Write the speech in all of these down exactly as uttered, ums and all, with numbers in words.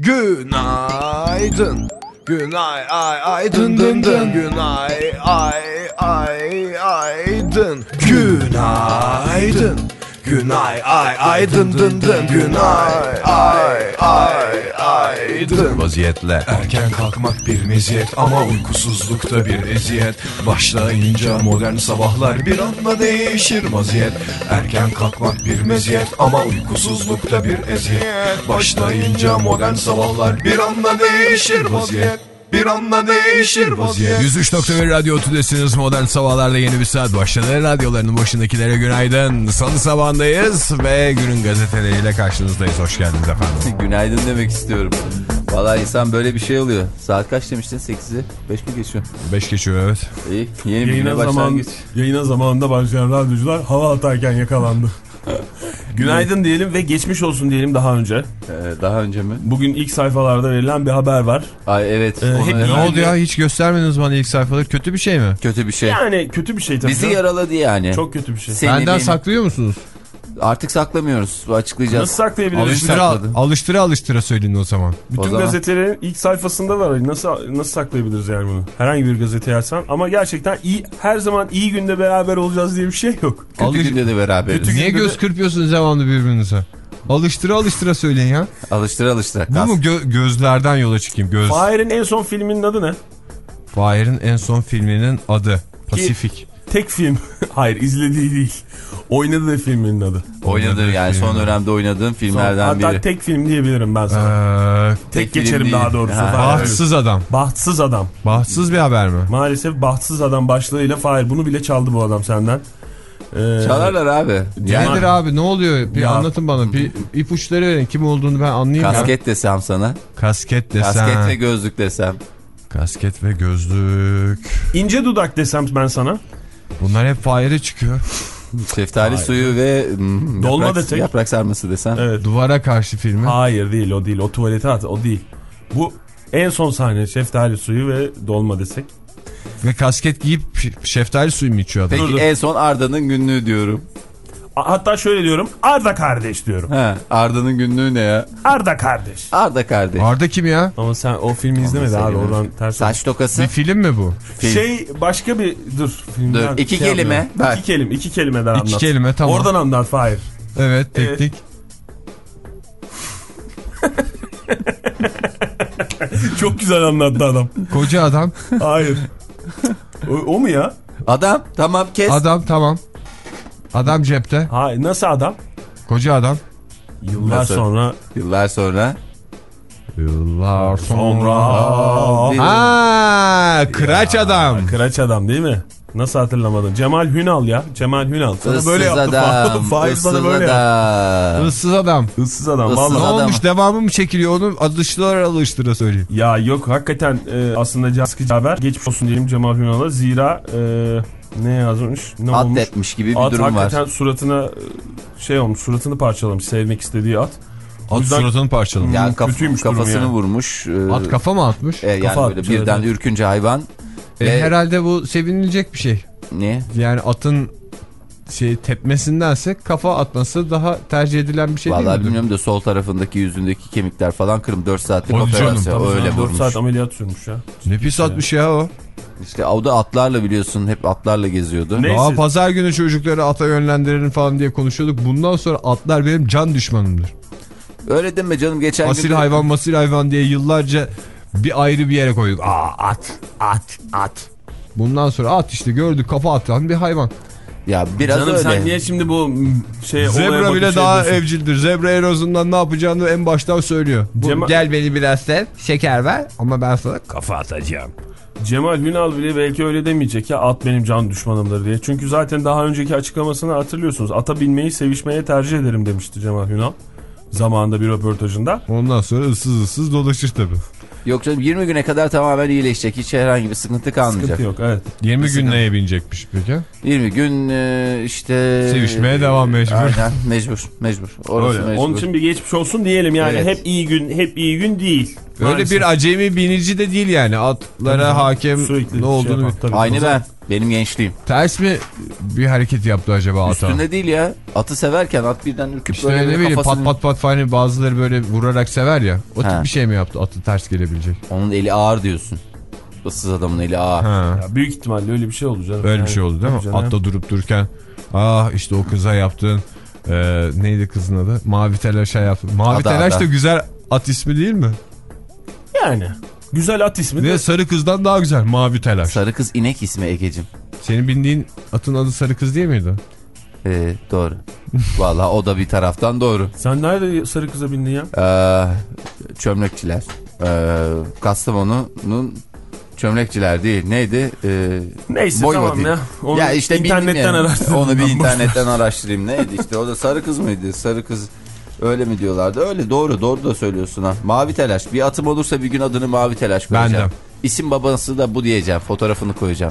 Günaydın. Günay ay ay dın dın dın. Günay ay ay ay dın. Günaydın. Günay ay ay dın dın dın. Günay ay ay ay dın. Vaziyetle erken kalkmak bir meziyet ama uykusuzlukta bir eziyet. Başlayınca modern sabahlar bir anda değişir vaziyet. Erken kalkmak bir meziyet ama uykusuzlukta bir eziyet. Başlayınca modern sabahlar bir anda değişir vaziyet. Bir anda değişir vaziyet. yüz üç nokta bir Radyo Tüdesiniz. Modern sabahlarda yeni bir saat başladı. Radyolarının başındakilere günaydın. Salı sabahındayız ve günün gazeteleriyle karşınızdayız. Hoş geldiniz efendim. Günaydın demek istiyorum. Vallahi insan böyle bir şey oluyor. Saat kaç demiştin? sekizi beş mi geçiyor? beş geçiyor evet. İyi. Yeni bir Yayına güne başlangıç. zaman, yayına zamanında başlayan radyocular hava atarken yakalandı. Günaydın diyelim ve geçmiş olsun diyelim daha önce. Ee, daha önce mi? Bugün ilk sayfalarda verilen bir haber var. Ay evet. Ee, onu hep evet. Ne oldu ya, hiç göstermediniz bana ilk sayfaları, kötü bir şey mi? Kötü bir şey. Yani kötü bir şey tabii. Bizi yaraladı yani. Çok kötü bir şey. Seni Benden benim... saklıyor musunuz? Artık saklamıyoruz. Açıklayacağız. Nasıl saklayabiliriz? Alıştıra, sakladı. alıştıra alıştıra söyleyin o zaman. Bütün O zaman- gazetelerin ilk sayfasında var. Nasıl nasıl saklayabiliriz yani bunu? Herhangi bir gazete açsan. Ama gerçekten iyi, her zaman iyi günde beraber olacağız diye bir şey yok. Kötü Alış- günde de beraberiz. Kötü- Niye günde göz de- kırpıyorsunuz devamlı birbirinize? Alıştıra alıştıra söyleyin ya. Alıştıra alıştıra. Bu mu gö- gözlerden yola çıkayım? Göz. Fahir'in en son filminin adı ne? Fahir'in en son filminin adı Pasifik. Tek film. Hayır, izlediği değil. Oynadığı filminin adı. Oynadığı yani son Filmi. dönemde oynadığım Son, filmlerden hatta biri. tek film diyebilirim ben sana. Ee, tek film geçerim değil. daha doğrusu. Ha. Fahir. bahtsız adam. Bahtsız adam. Bahtsız bir haber mi? Maalesef bahtsız adam başlığıyla Fahir. Bunu bile çaldı bu adam senden. Ee, Çalarlar abi. Yani Nedir abi, ne oluyor? Bir Ya- anlatın bana. Bir ipuçları verin. Kim olduğunu ben anlayayım ya. kasket desem sana. Kasket desem. Kasket ve gözlük desem. Kasket ve gözlük. İnce dudak desem ben sana. Bunlar hep Fahir'e çıkıyor. Şeftali suyu ve mm, Dolma yaprak, desek. yaprak sarması desem. Evet. Duvara karşı filmi. Hayır değil, o değil. O tuvalete at, o değil. Bu en son sahne, şeftali suyu ve dolma desek. Ve kasket giyip şeftali suyu mu içiyor adam? Peki Dur, dur. en son Arda'nın günlüğü diyorum. A- Hatta şöyle diyorum. Arda kardeş diyorum. He, Arda'nın günlüğü ne ya? Arda kardeş. Arda kardeş. Arda kim ya? Ama sen o filmi izlemedin abi, seviyorum. oradan ters. Saç tokası. Bir film mi bu? Film. Şey başka bir dur. Filmden Dur, iki şey kelime, yapıyorum. ver. İki kelime, iki kelimeden anlat. İki kelime, tamam. Oradan anlat Fahir. Evet, teknik. Çok güzel anlattı adam. Koca adam. Hayır. O, o mu ya? Adam tamam kes. Adam tamam. Adam cepte. Hayır, nasıl adam? Koca adam. Yıllar Nasıl? sonra. Yıllar sonra. Yıllar Sonra. Ha, kıraç adam. Kıraç adam değil mi? Nasıl hatırlamadın? Cemal Hünal ya. Cemal Hünal. Sana Issız böyle yaptı. adam. Fahir sana Issız böyle yaptı. adam. Issız adam. Issız adam. Issız Ne Vallahi. adam. olmuş, devamı mı çekiliyor, onu alıştıra alıştıra söyleyeyim. Ya yok hakikaten e, aslında can sıkıcı haber. Geçmiş olsun diyelim Cemal Hünal'a. Zira e, ne yazmış? Ne olmuş? Atletmiş gibi bir At durum hakikaten var. suratına e, şey olmuş. Suratını parçalamış. Sevmek istediği at. O At yüzden- suratını parçalamış. Yani Hmm, kaf- kötüymüş durum kafasını ya. vurmuş. E, At kafa mı atmış? e, yani Kafa böyle atmış, birden evet. ürkünce hayvan. E, Ve- herhalde bu sevinilecek bir şey. Ne? Yani atın şey tepmesindense kafa atması daha tercih edilen bir şey Vallahi değil mi? bilmiyorum da sol tarafındaki yüzündeki kemikler falan kırım. dört saatlik Hadi canım, operasyon. Tabii Öyle canım, dört vurmuş. saat ameliyat sürmüş ya. Ne pis atmış ya o. İşte o da atlarla biliyorsun. Hep atlarla geziyordu. Ne? Daha Neyse. pazar günü çocukları ata yönlendirin falan diye konuşuyorduk. Bundan sonra atlar benim can düşmanımdır. Öyle deme canım. Geçen Asil gün... hayvan masil hayvan diye yıllarca bir ayrı bir yere koyduk. Aa, at at at. Bundan sonra at işte, gördük, kafa atan bir hayvan. Ya biraz Canım öyle. sen niye şimdi bu m, şey olaya Zebra bakıp bile şey daha diyorsun? evcildir. Zebra en azından ne yapacağını en baştan söylüyor. Bu, Cemal- gel beni biraz sev, şeker ver ama ben sana kafa atacağım. Cemal Hünal bile belki öyle demeyecek ya, at benim can düşmanımdır diye. Çünkü zaten daha önceki açıklamasını hatırlıyorsunuz. Ata binmeyi sevişmeye tercih ederim demişti Cemal Hünal. Zamanında bir röportajında. Ondan sonra ıssız ıssız dolaşır tabii. Yok canım, yirmi güne kadar tamamen iyileşecek. Hiç herhangi bir sıkıntı kalmayacak. Sıkıntı yok, evet. yirmi gün neye binecekmiş peki? yirmi gün e, işte... Sevişmeye devam mecbur. Aynen, mecbur. Mecbur. Orası Öyle. mecbur. Onun için bir geçmiş olsun diyelim yani. Evet. Hep iyi gün, hep iyi gün değil. Öyle Maalesef. bir acemi binici de değil yani. Atlara Tabii, hakem sürekli ne olduğunu... şey yapan, tabii. Aynı O zaman- ben. Benim gençliğim. Ters mi bir hareket yaptı acaba ata? Üstünde değil ya. Atı severken at birden ürküp İşte böyle ne bileyim kafasını... pat pat pat falan bazıları böyle vurarak sever ya. O tip Ha. bir şey mi yaptı? Atı ters gelebilecek. Onun eli ağır diyorsun. Issız adamın eli ağır. Ha. Ya büyük ihtimalle öyle bir şey oldu canım. Böyle Yani, bir şey oldu değil mi? tabii canım. Atta durup dururken ah işte o kıza yaptığın e, neydi kızın adı? Mavi Telaş'a yaptın. Mavi Ada, Telaş ada. da güzel at ismi değil mi? Yani. Güzel at ismi Ve de. sarı kızdan daha güzel Mavi Telaş. Sarı kız inek ismi Egecim. Senin bindiğin atın adı sarı kız değil miydi? Ee, doğru. Vallahi o da bir taraftan doğru. Sen nerede sarı kıza bindin ya? Ee, çömlekçiler. Ee, Kastamonu'nun çömlekçiler değil. Neydi? Ee, Neyse boy tamam body'ydi. ya. Onu ya işte internetten ya. araştırdım. Onu bir ben. internetten araştırayım. Neydi işte o da sarı kız mıydı? Sarı kız öyle mi diyorlardı? Öyle doğru doğru da söylüyorsun ha. Mavi Telaş. Bir atım olursa bir gün adını Mavi Telaş koyacağım. Ben de. İsim babası da bu diyeceğim. Fotoğrafını koyacağım.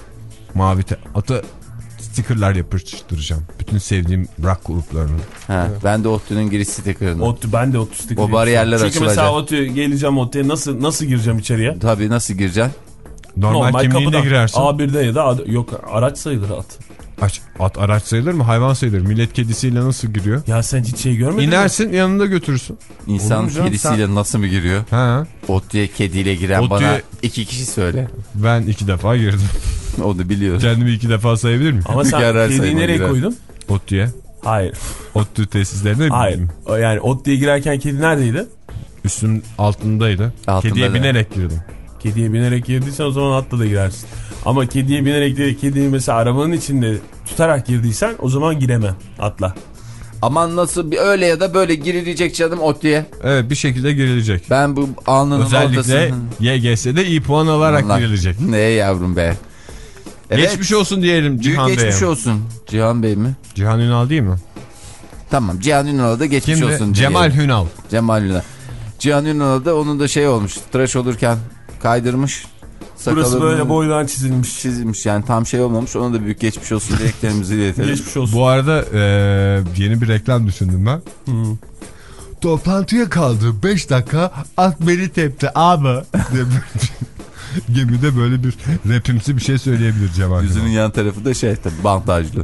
Mavi te atı stickerlar yapıştıracağım. Bütün sevdiğim rock gruplarının. Ha, ben de Ottu'nun giriş stikerini. Ottu, ben de Ottu sticker O bariyerler Çünkü açılacak. mesela Ottu geleceğim Ottu'ya nasıl nasıl gireceğim içeriye? Tabii nasıl gireceksin? Normal, kimliğinle girersin. A birde ya da A, yok araç sayılır at. Aç, at araç sayılır mı? Hayvan sayılır. Millet kedisiyle nasıl giriyor? Ya sen hiç şey görmedin mi? İnersin yanında götürürsün. İnsan Olur mu canım, kedisiyle sen- nasıl mı giriyor? Ha. Ottu'ya kediyle giren Ottu'ya- bana iki kişi söyle. Ben iki defa girdim. O da biliyor. Kendimi iki defa sayabilir miyim? Ama Bir sen kere kediyi sayma nereye girer. koydun? Ottu'ya. Hayır. Ottu tesislerine mi Hayır. girdim? O Yani Ottu'ya girerken kedi neredeydi? Üstüm altındaydı. Altında Kediye da. binerek girdim. Kediye binerek girdiysen o zaman atla da girersin. Ama kediye binerek değil, kediyi mesela arabanın içinde tutarak girdiysen o zaman gireme atla. Aman nasıl bir öyle ya da böyle girilecek canım Ottu'ya. Evet bir şekilde girilecek. Ben bu alnının Özellikle ortasını... Y G S'de iyi puan alarak Allah. girilecek. Ne yavrum be. Evet. Geçmiş olsun diyelim Büyük Cihan Bey'e. geçmiş olsun. Cihan Bey mi? Cihan Ünal değil mi? Tamam Cihan Ünal'a da geçmiş Kimdi? olsun. Cemal diyelim. Hünal. Cemal Ünal. Cihan Ünal'a da onun da şey olmuş. Tıraş olurken kaydırmış. Burası Sakalını böyle boydan çizilmiş. çizilmiş yani tam şey olmamış. Ona da büyük geçmiş olsun dileklerimizi iletelim. Geçmiş olsun. Bu arada e, yeni bir reklam düşündüm ben. Hı. Toplantıya kaldı beş dakika at beni tepti abi. diye böyle- Gemide böyle bir rapimsi bir şey söyleyebilir Cemal Yüzünün Hünal. yan tarafı da şey tabii bantajlı.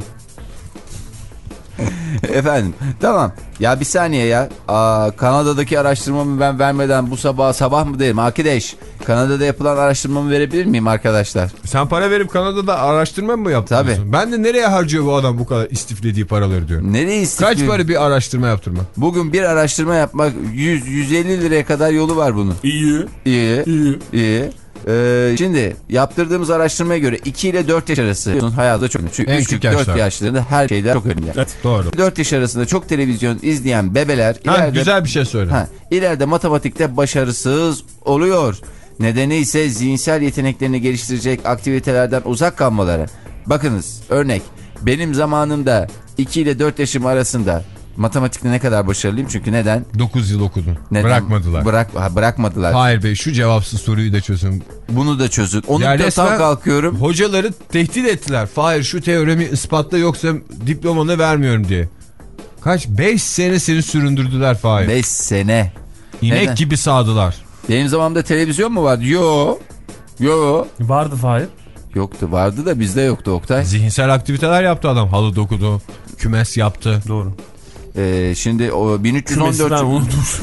Efendim tamam ya bir saniye ya Aa, Kanada'daki araştırmamı ben vermeden bu sabah sabah mı derim arkadaş Kanada'da yapılan araştırmamı verebilir miyim arkadaşlar? Sen para verip Kanada'da araştırma mı yaptın? Tabii. diyorsun? Ben de nereye harcıyor bu adam bu kadar istiflediği paraları diyorum. Nereye Kaç istiyor? para bir araştırma yaptırmak? Bugün bir araştırma yapmak yüz yüz elli liraya kadar yolu var bunun. İyi. İyi İyi. iyi. Ee, şimdi yaptırdığımız araştırmaya göre iki ile dört yaş arası hayatta çok önemli. Çünkü En üç küçük dört yaşlar. yaşlarında her şeyler çok önemli. Evet. Doğru. dört yaş arasında çok televizyon izleyen bebeler Ha, ileride, güzel bir şey söyle. ha, ileride matematikte başarısız oluyor. Nedeni ise zihinsel yeteneklerini geliştirecek aktivitelerden uzak kalmaları. Bakınız örnek benim zamanımda iki ile dört yaşım arasında matematikte ne kadar başarılıyım çünkü neden? dokuz yıl okudun. Neden? Bırakmadılar. Bırak, ha, bırakmadılar. Hayır Bey şu cevapsız soruyu da çözün. Bunu da çözün. Onu Ya da resmen tam kalkıyorum. Hocaları tehdit ettiler. Hayır şu teoremi ispatla yoksa diplomanı vermiyorum diye. Kaç? beş sene seni süründürdüler Fahir. beş sene. İnek Neden? gibi sağdılar. Benim zamanımda televizyon mu vardı? Yo. Yo. Vardı Fahir. Yoktu. Vardı da bizde yoktu Oktay. Zihinsel aktiviteler yaptı adam. Halı dokudu. Kümes yaptı. Doğru. Ee, şimdi o bin üç yüz on dört Kümesinden unutmuş.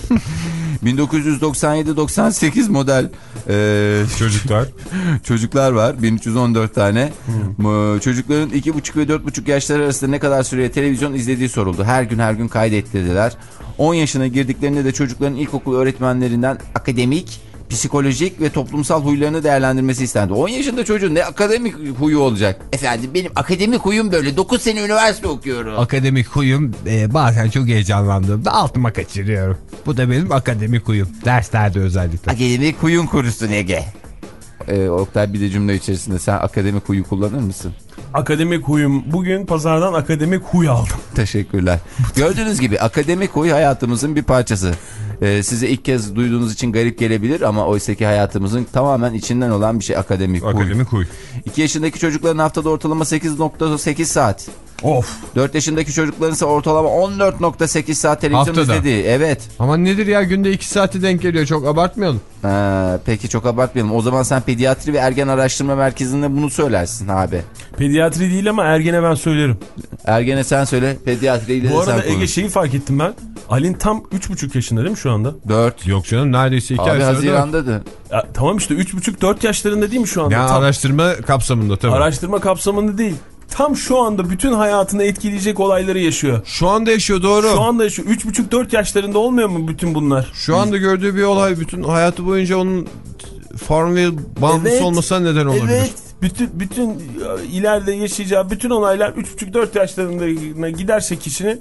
bin dokuz yüz doksan yedi doksan sekiz model e, Çocuklar. çocuklar var. bin üç yüz on dört tane. Hmm. Çocukların iki buçuk ve dört buçuk yaşları arasında ne kadar süreye televizyon izlediği soruldu. Her gün her gün kaydettirdiler. on yaşına girdiklerinde de çocukların ilkokul öğretmenlerinden akademik, psikolojik ve toplumsal huylarını değerlendirmesi istendi. on yaşında çocuğun ne akademik huyu olacak? Efendim benim akademik huyum böyle. dokuz sene üniversite okuyorum. Akademik huyum e, bazen çok heyecanlandığımda altıma kaçırıyorum. Bu da benim akademik huyum. Derslerde özellikle. Akademik huyun kurusun Ege. Ee, Oktay bir de cümle içerisinde sen akademik huyu kullanır mısın? Akademik huyum. Bugün pazardan akademik huy aldım. Teşekkürler. Gördüğünüz gibi akademik huy hayatımızın bir parçası. Ee, size ilk kez duyduğunuz için garip gelebilir ama oysaki hayatımızın tamamen içinden olan bir şey akademik huy. Akademik huy. iki yaşındaki çocukların haftada ortalama sekiz nokta sekiz saat Of. dört yaşındaki çocukların ise ortalama on dört nokta sekiz saat televizyon Haftada. izlediği. Evet. Ama nedir ya, günde iki saati denk geliyor, çok abartmayalım. Ee, peki çok abartmayalım. O zaman sen Pediatri ve Ergen Araştırma Merkezi'nde bunu söylersin abi. Pediatri değil ama ergene ben söylerim. Ergene sen söyle, pediatri ile de Bu sen arada Ege konuş. şeyi fark ettim ben. Alin tam üç buçuk yaşında değil mi şu anda? dört. Yok canım, neredeyse iki Abi ay sonra. Haziran'dadı. Ya, tamam işte üç buçuk dört yaşlarında değil mi şu anda? Ya Tam araştırma kapsamında tabii. araştırma kapsamında değil. Tam şu anda bütün hayatını etkileyecek olayları yaşıyor. Şu anda yaşıyor, doğru. Şu anda yaşıyor. üç buçuk dört yaşlarında olmuyor mu bütün bunlar? Şu anda gördüğü bir olay bütün hayatı boyunca onun Farmville bağımlısı Evet. olmasına neden olabilir. Evet. Bütün bütün ileride yaşayacağı bütün olaylar üç buçuk dört yaşlarına giderse kişinin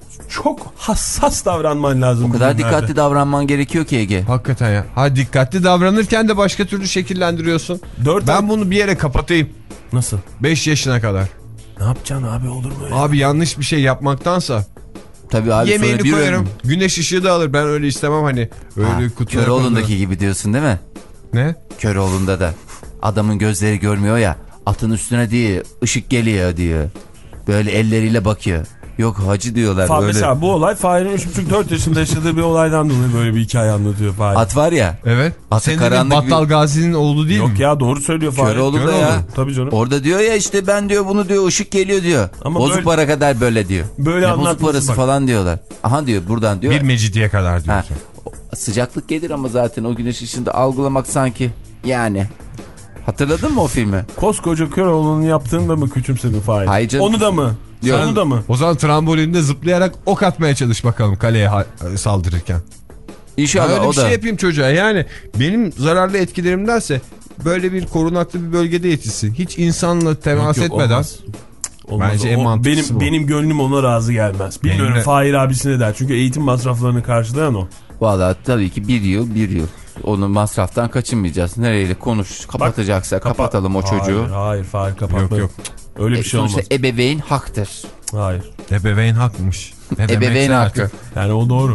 çok hassas davranman lazım. O kadar bugünlerde. dikkatli davranman gerekiyor ki Ege. Hakikaten ya. Ha, dikkatli davranırken de başka türlü şekillendiriyorsun. Dört Ben ay- bunu bir yere kapatayım. Nasıl? beş yaşına kadar. Ne yapacaksın abi, olur mu öyle? Abi yanlış bir şey yapmaktansa Tabii abi yemeğini sonra bir koyarım. ömür. Güneş ışığı da alır. Ben öyle istemem hani. Öyle Ha, kutuya Köroğlu'ndaki gibi diyorsun değil mi? Ne? Köroğlu'nda da adamın gözleri görmüyor ya, atın üstüne diye ışık geliyor diyor. Böyle elleriyle bakıyor. Yok hacı diyorlar Fa- böyle. Mesela bu olay Fahir'in üç buçuk dört yaşında yaşadığı bir olaydan dolayı böyle bir hikaye anlatıyor Fahir. At var ya. Evet. Atı Senin dediğin karanlık Battal bir- Gazi'nin oğlu değil Yok mi? ya, doğru söylüyor Fahir. Köroğlu'da Köroğlu. ya. Tabii canım. Orada diyor ya işte ben diyor bunu diyor ışık geliyor diyor. Ama bozuk böyle- para kadar böyle diyor. Böyle ne bozuk anlatması parası bak. falan diyorlar. Aha diyor buradan diyor. Bir mecidiye kadar Ha, diyorsun. sıcaklık gelir ama zaten o güneş ışığında algılamak sanki yani. Hatırladın mı o filmi? Koskoca Köroğlu'nun yaptığını da mı küçümsedin Fahir? Hayır canım. Onu da mı? Yok. Onu da mı? O zaman trambolinde zıplayarak ok atmaya çalış bakalım kaleye ha- saldırırken. İnşallah Öyle o bir da. şey yapayım çocuğa. Yani benim zararlı etkilerimdense böyle bir korunaklı bir bölgede yetişsin. Hiç insanla temas Yok, yok, etmeden. olmaz. Olmaz. Bence en O- mantıklısı benim, bu. benim gönlüm ona razı gelmez. Bilmiyorum, Benim de- Fahir abisine der. Çünkü eğitim masraflarını karşılayan o. Valla tabii ki bir yıl bir yıl. Onu masraftan kaçınmayacağız. Nereyle konuş kapatacaksa Kapa- kapatalım o çocuğu. Hayır, hayır Fahir kapatma. Yok, yok. Öyle bir E, şey sonuçta olmaz. ebeveyn haktır. Hayır. Ebeveyn hakmış. Ne Ebeveyn demekse hakkı. artık. Yani o doğru.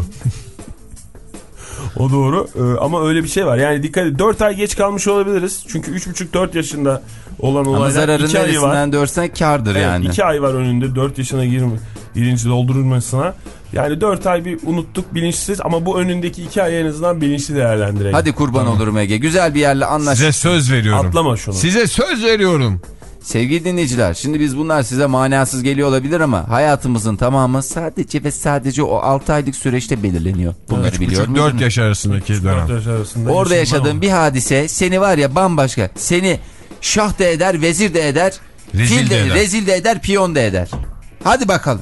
O doğru. Ee, ama öyle bir şey var. Yani dikkat et. dört ay geç kalmış olabiliriz. Çünkü üç buçuk dört yaşında olan Ama olaylar zararın iki ayı var. neresinden dörsen kârdır Evet, yani. iki ay var önünde. dört yaşına girme, birinci doldurulmasına. Yani dört ay bir unuttuk, bilinçsiz, ama bu önündeki iki ay en azından bilinçli değerlendirelim. Hadi kurban olurum Ege. Güzel bir yerle anlaş. Size söz veriyorum. Atlama şunu. Size söz veriyorum. Sevgili dinleyiciler, şimdi biz bunlar size manasız geliyor olabilir ama hayatımızın tamamı sadece ve sadece o altı aylık süreçte belirleniyor. Bunları üç biliyor buçuk musunuz? dört yaş arasındaki dört dönem. yaş arasında Orada yaşadım yaşadığın ama. bir hadise seni var ya bambaşka. Seni şah da eder, vezir de eder, Rezil fil de eder. rezil de eder, piyon da eder. Hadi bakalım.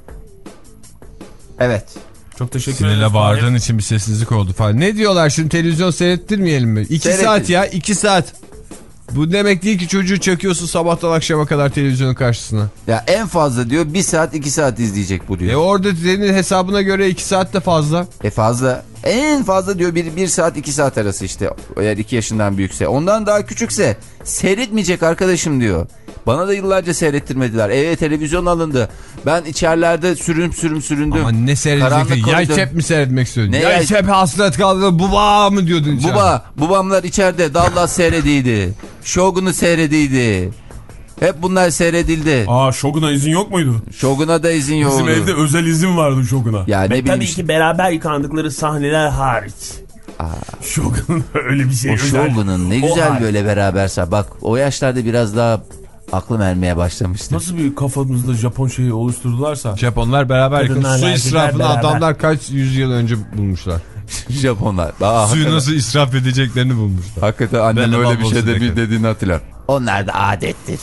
Evet. Çok teşekkür ederim. Sinirle bağırdığın için bir sessizlik oldu falan. Ne diyorlar şimdi, televizyon seyrettirmeyelim mi? iki Seyrettir. saat ya, iki saat. Bu demek değil ki çocuğu çöküyorsun sabahtan akşama kadar televizyonun karşısına. Ya en fazla diyor bir saat iki saat izleyecek bu E diyor. orada senin hesabına göre iki saat de fazla. E fazla. En fazla diyor bir, bir saat iki saat arası işte. Eğer iki yaşından büyükse. Ondan daha küçükse seyretmeyecek arkadaşım diyor. Bana da yıllarca seyrettirmediler. Eve televizyon alındı. Ben içerilerde sürüm sürüm süründüm. Ama ne seyredecektin? Karanlık Yay koridor. kep mi seyretmek istiyordun? Ne Yay yay- kep hasret kaldı. Buba mı diyordun içeride? Buba, babamlar içeride Dallas seyrediydi. Shogun'u seyrediydi. Hep bunlar seyredildi. Aa, Shogun'a izin yok muydu? Shogun'a da izin yoktu. Bizim evde özel izin vardı Shogun'a. Ya ne Ve bileyim tabii işte. ki beraber yıkandıkları sahneler hariç. Shogun'un öyle bir şey. O özel- Shogun'un ne O güzel hariç. böyle beraberse. Bak o yaşlarda biraz daha aklım ermeye başlamıştı. Nasıl bir kafamızda Japon şeyi oluşturdularsa. Japonlar beraber yıkın. Kadınlar, Su erkekler israfını beraber. adamlar kaç yüzyıl önce bulmuşlar. Japonlar. Aa, Suyu hakikaten, nasıl israf edeceklerini bulmuşlar. hakikaten annem Ben de öyle bir şey babamsı de bir tekrar. dediğini hatırlar. Onlar da adettir.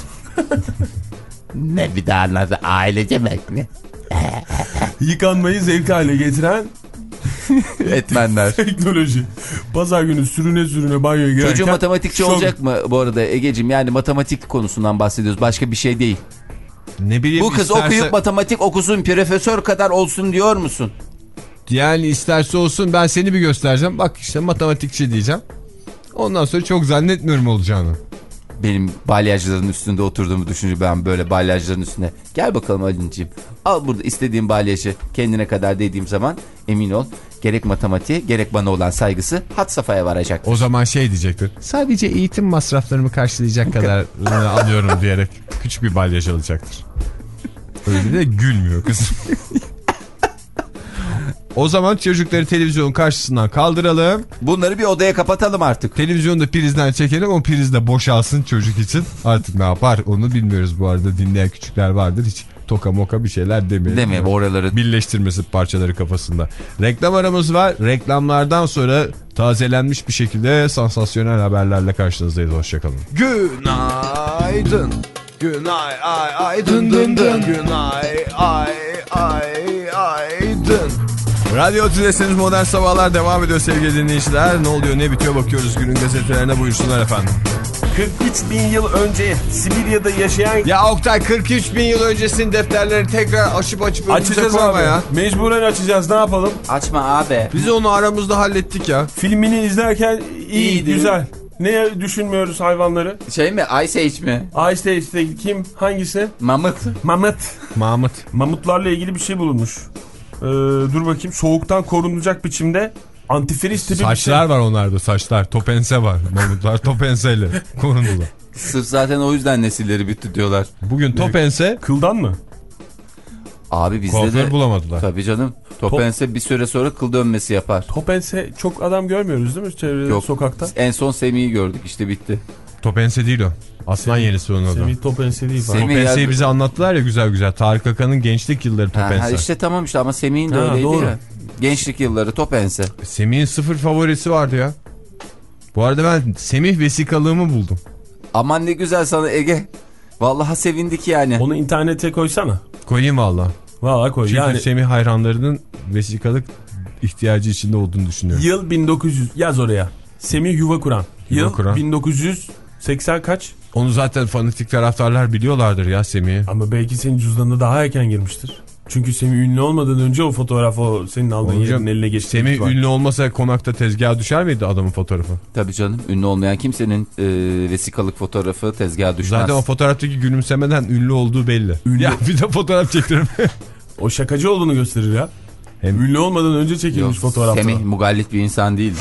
Ne bir daha onlar da aile demek mi? Yıkanmayı zevk haline getiren Etmenler. teknoloji. Pazar günü sürüne sürüne banyoya girerken. Çocuğun matematikçi Shogun- olacak mı bu arada Egeciğim? Yani matematik konusundan bahsediyoruz. Başka bir şey değil. Ne bileyim, Bu kız isterse- okuyup matematik okusun, profesör kadar olsun diyor musun? Yani isterse olsun, ben seni bir göstereceğim. Bak işte matematikçi diyeceğim. Ondan sonra çok zannetmiyorum olacağını. Benim balyajların üstünde oturduğumu düşünce ben böyle balyajların üstüne. Gel bakalım Ali'ciğim. Al burada istediğin balyajı kendine kadar dediğim zaman emin ol. Gerek matematiğe gerek bana olan saygısı had safhaya varacak. O zaman şey diyecektir. Sadece eğitim masraflarımı karşılayacak kadar alıyorum diyerek küçük bir balyaj alacaktır. Öyle de gülmüyor kız. O zaman çocukları televizyonun karşısından kaldıralım. Bunları bir odaya kapatalım artık. Televizyonu da prizden çekelim. O priz de boşalsın çocuk için. Artık ne yapar onu bilmiyoruz bu arada. Dinleyen küçükler vardır. Hiç toka moka bir şeyler demeyelim. Demeyelim oraları. Birleştirmesi parçaları kafasında. Reklam aramız var. Reklamlardan sonra tazelenmiş bir şekilde sansasyonel haberlerle karşınızdayız. Hoşçakalın. Günaydın. Günay ay ay dın dın dın. Günay ay ay ay dın. Radyo Tülesi'niz Modern Sabahlar devam ediyor sevgili dinleyiciler. Ne oluyor ne bitiyor bakıyoruz günün gazetelerine, buyursunlar efendim. kırk üç bin yıl önce Sibirya'da yaşayan... Ya Oktay, kırk üç bin yıl öncesinin defterlerini tekrar açıp açıp Açacağız abi. Ya. Mecburen açacağız, ne yapalım? Açma abi. Biz onu aramızda hallettik ya. Filmini izlerken iyi, İyiydi. güzel. Ne düşünmüyoruz hayvanları? Şey mi? Ice Age mi? Ice Age'de kim? Hangisi? Mamut. Mamut. Mahmut. Mamutlarla ilgili bir şey bulunmuş. Ee, dur bakayım. Soğuktan korunacak biçimde antifriz tipi Saçlar bir şey. var onlarda, saçlar. Topense var. Mamutlar topenseyle korundular. Sırf zaten o yüzden nesilleri bitti diyorlar. Bugün topense Kıldan mı? Abi bizde kuaför de... bulamadılar. Tabii canım. Topense bir süre sonra kıl dönmesi yapar. Topense çok adam görmüyoruz değil mi çevrede, Yok. sokakta? En son Semih'i gördük, işte bitti. Topense değil o. Aslan yenisi onun adı. Semih Topense değil falan. Semih- Topense'yi ya- bize anlattılar ya güzel güzel. Tarık Akan'ın gençlik yılları Ha, Topense. ha, işte tamam işte ama Semih'in de Ha, öyleydi doğru. ya. Gençlik yılları Topense. Semih'in sıfır favorisi vardı ya. Bu arada ben Semih vesikalığımı buldum. Aman ne güzel sana Ege. Vallahi sevindik yani. Onu internete koysana. Koyayım valla. Vallahi koy. Çünkü Yani Semih hayranlarının vesikalık ihtiyacı içinde olduğunu düşünüyorum. yıl bin dokuz yüz yaz oraya. Semih yuva kuran. Yuva Yıl kuran. bin dokuz yüz seksen kaç? Onu zaten fanatik taraftarlar biliyorlardır ya Semih'i. Ama belki senin cüzdanına daha erken girmiştir. Çünkü Semih ünlü olmadan önce o fotoğraf o senin aldığın Hocam, yerin eline geçti. Semih ünlü olmasa konakta tezgaha düşer miydi adamın fotoğrafı? Tabii canım, ünlü olmayan kimsenin e, vesikalık fotoğrafı tezgaha düşmez. Zaten o fotoğraftaki gülümsemeden ünlü olduğu belli. Ünlü. Ya bir de fotoğraf çektirim. O şakacı olduğunu gösterir ya. Hem ünlü olmadan önce çekilmiş Yok, fotoğrafta. Semih mugallit bir insan değil.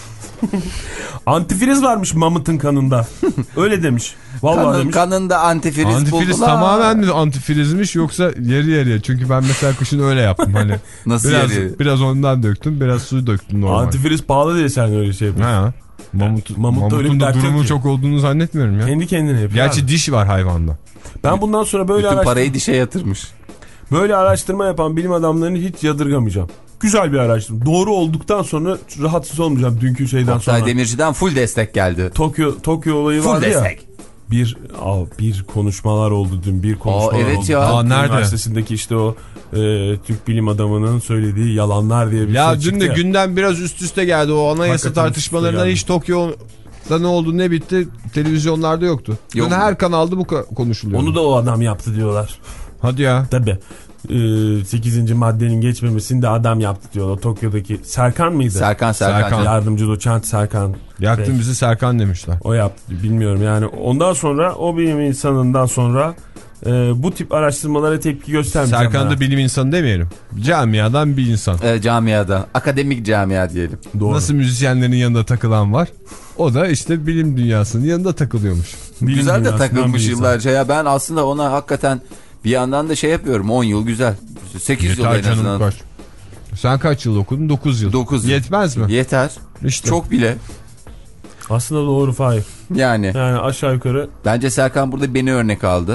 Antifriz varmış mamutun kanında. Öyle demiş. Vallahi Kanın, demiş. kanında antifriz, Antifriz buldular. tamamen mi antifrizmiş yoksa yarı yarıya? Çünkü ben mesela kışın öyle yaptım hani. Nasıl biraz, yarı? biraz ondan döktüm, biraz su döktüm normal. Antifriz pahalı diye sen öyle şey yapıyorsun. Ha. Mamut, Mamut'ta öyle Mamut'un bir da dert yok durumu ki. çok olduğunu zannetmiyorum ya. Kendi kendine yapıyor. Gerçi abi. diş var hayvanda. Ben bundan sonra böyle Bütün araştırma, parayı dişe yatırmış. böyle araştırma yapan bilim adamlarını hiç yadırgamayacağım. Güzel bir araştırma. Doğru olduktan sonra rahatsız olmayacağım dünkü şeyden Oktay sonra. Demirci'den full destek geldi. Tokyo Tokyo olayı Full vardı destek. ya. Bir aa, bir konuşmalar oldu dün. Bir konuşmalar evet oldu. ya. Tokyo Aa, nerede? Üniversitesi'ndeki işte o e, Türk bilim adamının söylediği yalanlar diye bir Ya şey dün çıktı de ya. gündem biraz üst üste geldi. O anayasa Hakikaten tartışmalarından üst hiç üste Tokyo'da ne oldu ne bitti televizyonlarda yoktu. Yok Dün mu? her kanalda bu ka- konuşuluyor. Onu da o adam yaptı diyorlar. Hadi ya. Tabii. Ee, sekizinci maddenin geçmemesini de adam yaptı diyorlar. Tokyo'daki Serkan mıydı? Serkan Serkan. Serkan. Yardımcı doçent Serkan. Yaktın Bey. bizi Serkan demişler. O yaptı. Bilmiyorum yani. Ondan sonra o bilim insanından sonra e, bu tip araştırmalara tepki göstermeyeceğim. Serkan da bilim insanı demeyelim. Camiadan bir insan. E, camiada. Akademik camia diyelim. Doğru. Nasıl müzisyenlerin yanında takılan var. O da işte bilim dünyasının yanında takılıyormuş. Bilim Güzel de dünyasından takılmış bir insan. yıllarca. Ya ben aslında ona hakikaten bir yandan da şey yapıyorum. on yıl güzel. sekiz yıl Yeter en canım azından. kaç. Sen kaç yıl okudun? dokuz yıl. dokuz yıl. Yetmez mi? Yeter. İşte. Çok bile. Aslında doğru Fahir. Yani. Yani aşağı yukarı. Bence Serkan burada beni örnek aldı.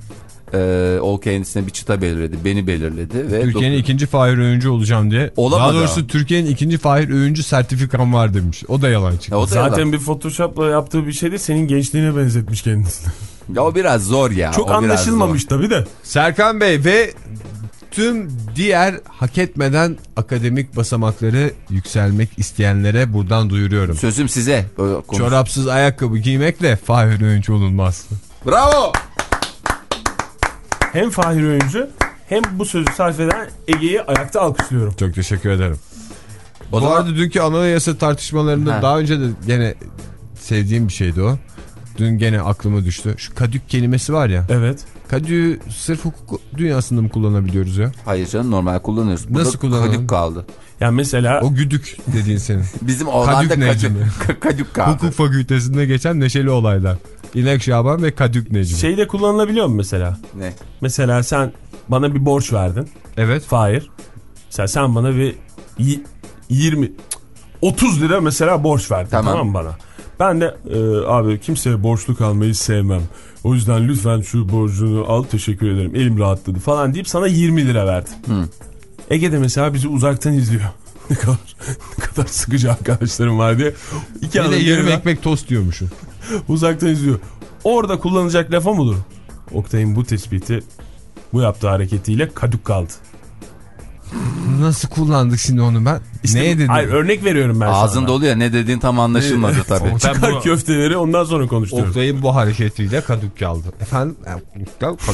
Ee, o kendisine bir çıta belirledi. Beni belirledi. ve Türkiye'nin dokuz- ikinci Fahir Öğüncü olacağım diye. Olamadı Daha doğrusu ama. Türkiye'nin ikinci Fahir Öğüncü sertifikam var demiş. O da yalan çıktı. Ya o da Zaten yalan. bir Photoshop'la yaptığı bir şey de senin gençliğine benzetmiş kendisini. Ya o biraz zor ya. Çok o biraz anlaşılmamış zor. tabii de. Serkan Bey ve tüm diğer hak etmeden akademik basamakları yükselmek isteyenlere buradan duyuruyorum. Sözüm size. Böyle konuş- Çorapsız ayakkabı giymekle Fahir Öğüncü olunmaz. Bravo. Hem Fahir Öğüncü hem bu sözü sarf eden Ege'yi ayakta alkışlıyorum. Çok teşekkür ederim. O Bu zaman- arada dünkü anayasa tartışmalarında Ha. daha önce de gene sevdiğim bir şeydi o. Dün gene aklıma düştü. Şu kadük kelimesi var ya. Evet. Kadüğü sırf hukuk dünyasında mı kullanabiliyoruz ya? Hayır canım, normal kullanıyoruz. Burada Nasıl kullanalım? kadük kaldı. Yani mesela O güdük dediğin senin. Bizim oğlan da Kadük Necmi. kadük, kadük kaldı. Hukuk fakültesinde geçen neşeli olaylar. İnek Şaban ve Kadük Necmi. şeyde kullanılabiliyor mu mesela? Ne? Mesela sen bana bir borç verdin. Evet. Fahir. Mesela sen bana bir yirmi otuz lira mesela borç verdin, tamam, tamam bana. Ben de e, abi kimseye borçlu kalmayı sevmem. O yüzden lütfen şu borcunu al, teşekkür ederim, elim rahatladı falan deyip sana yirmi lira verdim. Hı. Ege de mesela bizi uzaktan izliyor. Ne kadar ne kadar sıkıcı arkadaşlarım var diye. İki bir de yarım ekmek tost diyormuşum. Uzaktan izliyor. Orada kullanacak lafı olur. Oktay'ın bu tespiti, bu yaptığı hareketiyle kadük kaldı. Nasıl kullandık şimdi onu ben? İşte, neye dedim? Hayır, örnek veriyorum ben. Ağzın dolu ya, ne dediğin tam anlaşılmadı evet, tabii. Çıkar bu, köfteleri ondan sonra konuşturuyoruz. Oktay'ın bu hareketiyle kadük kaldı. Efendim? Kadük.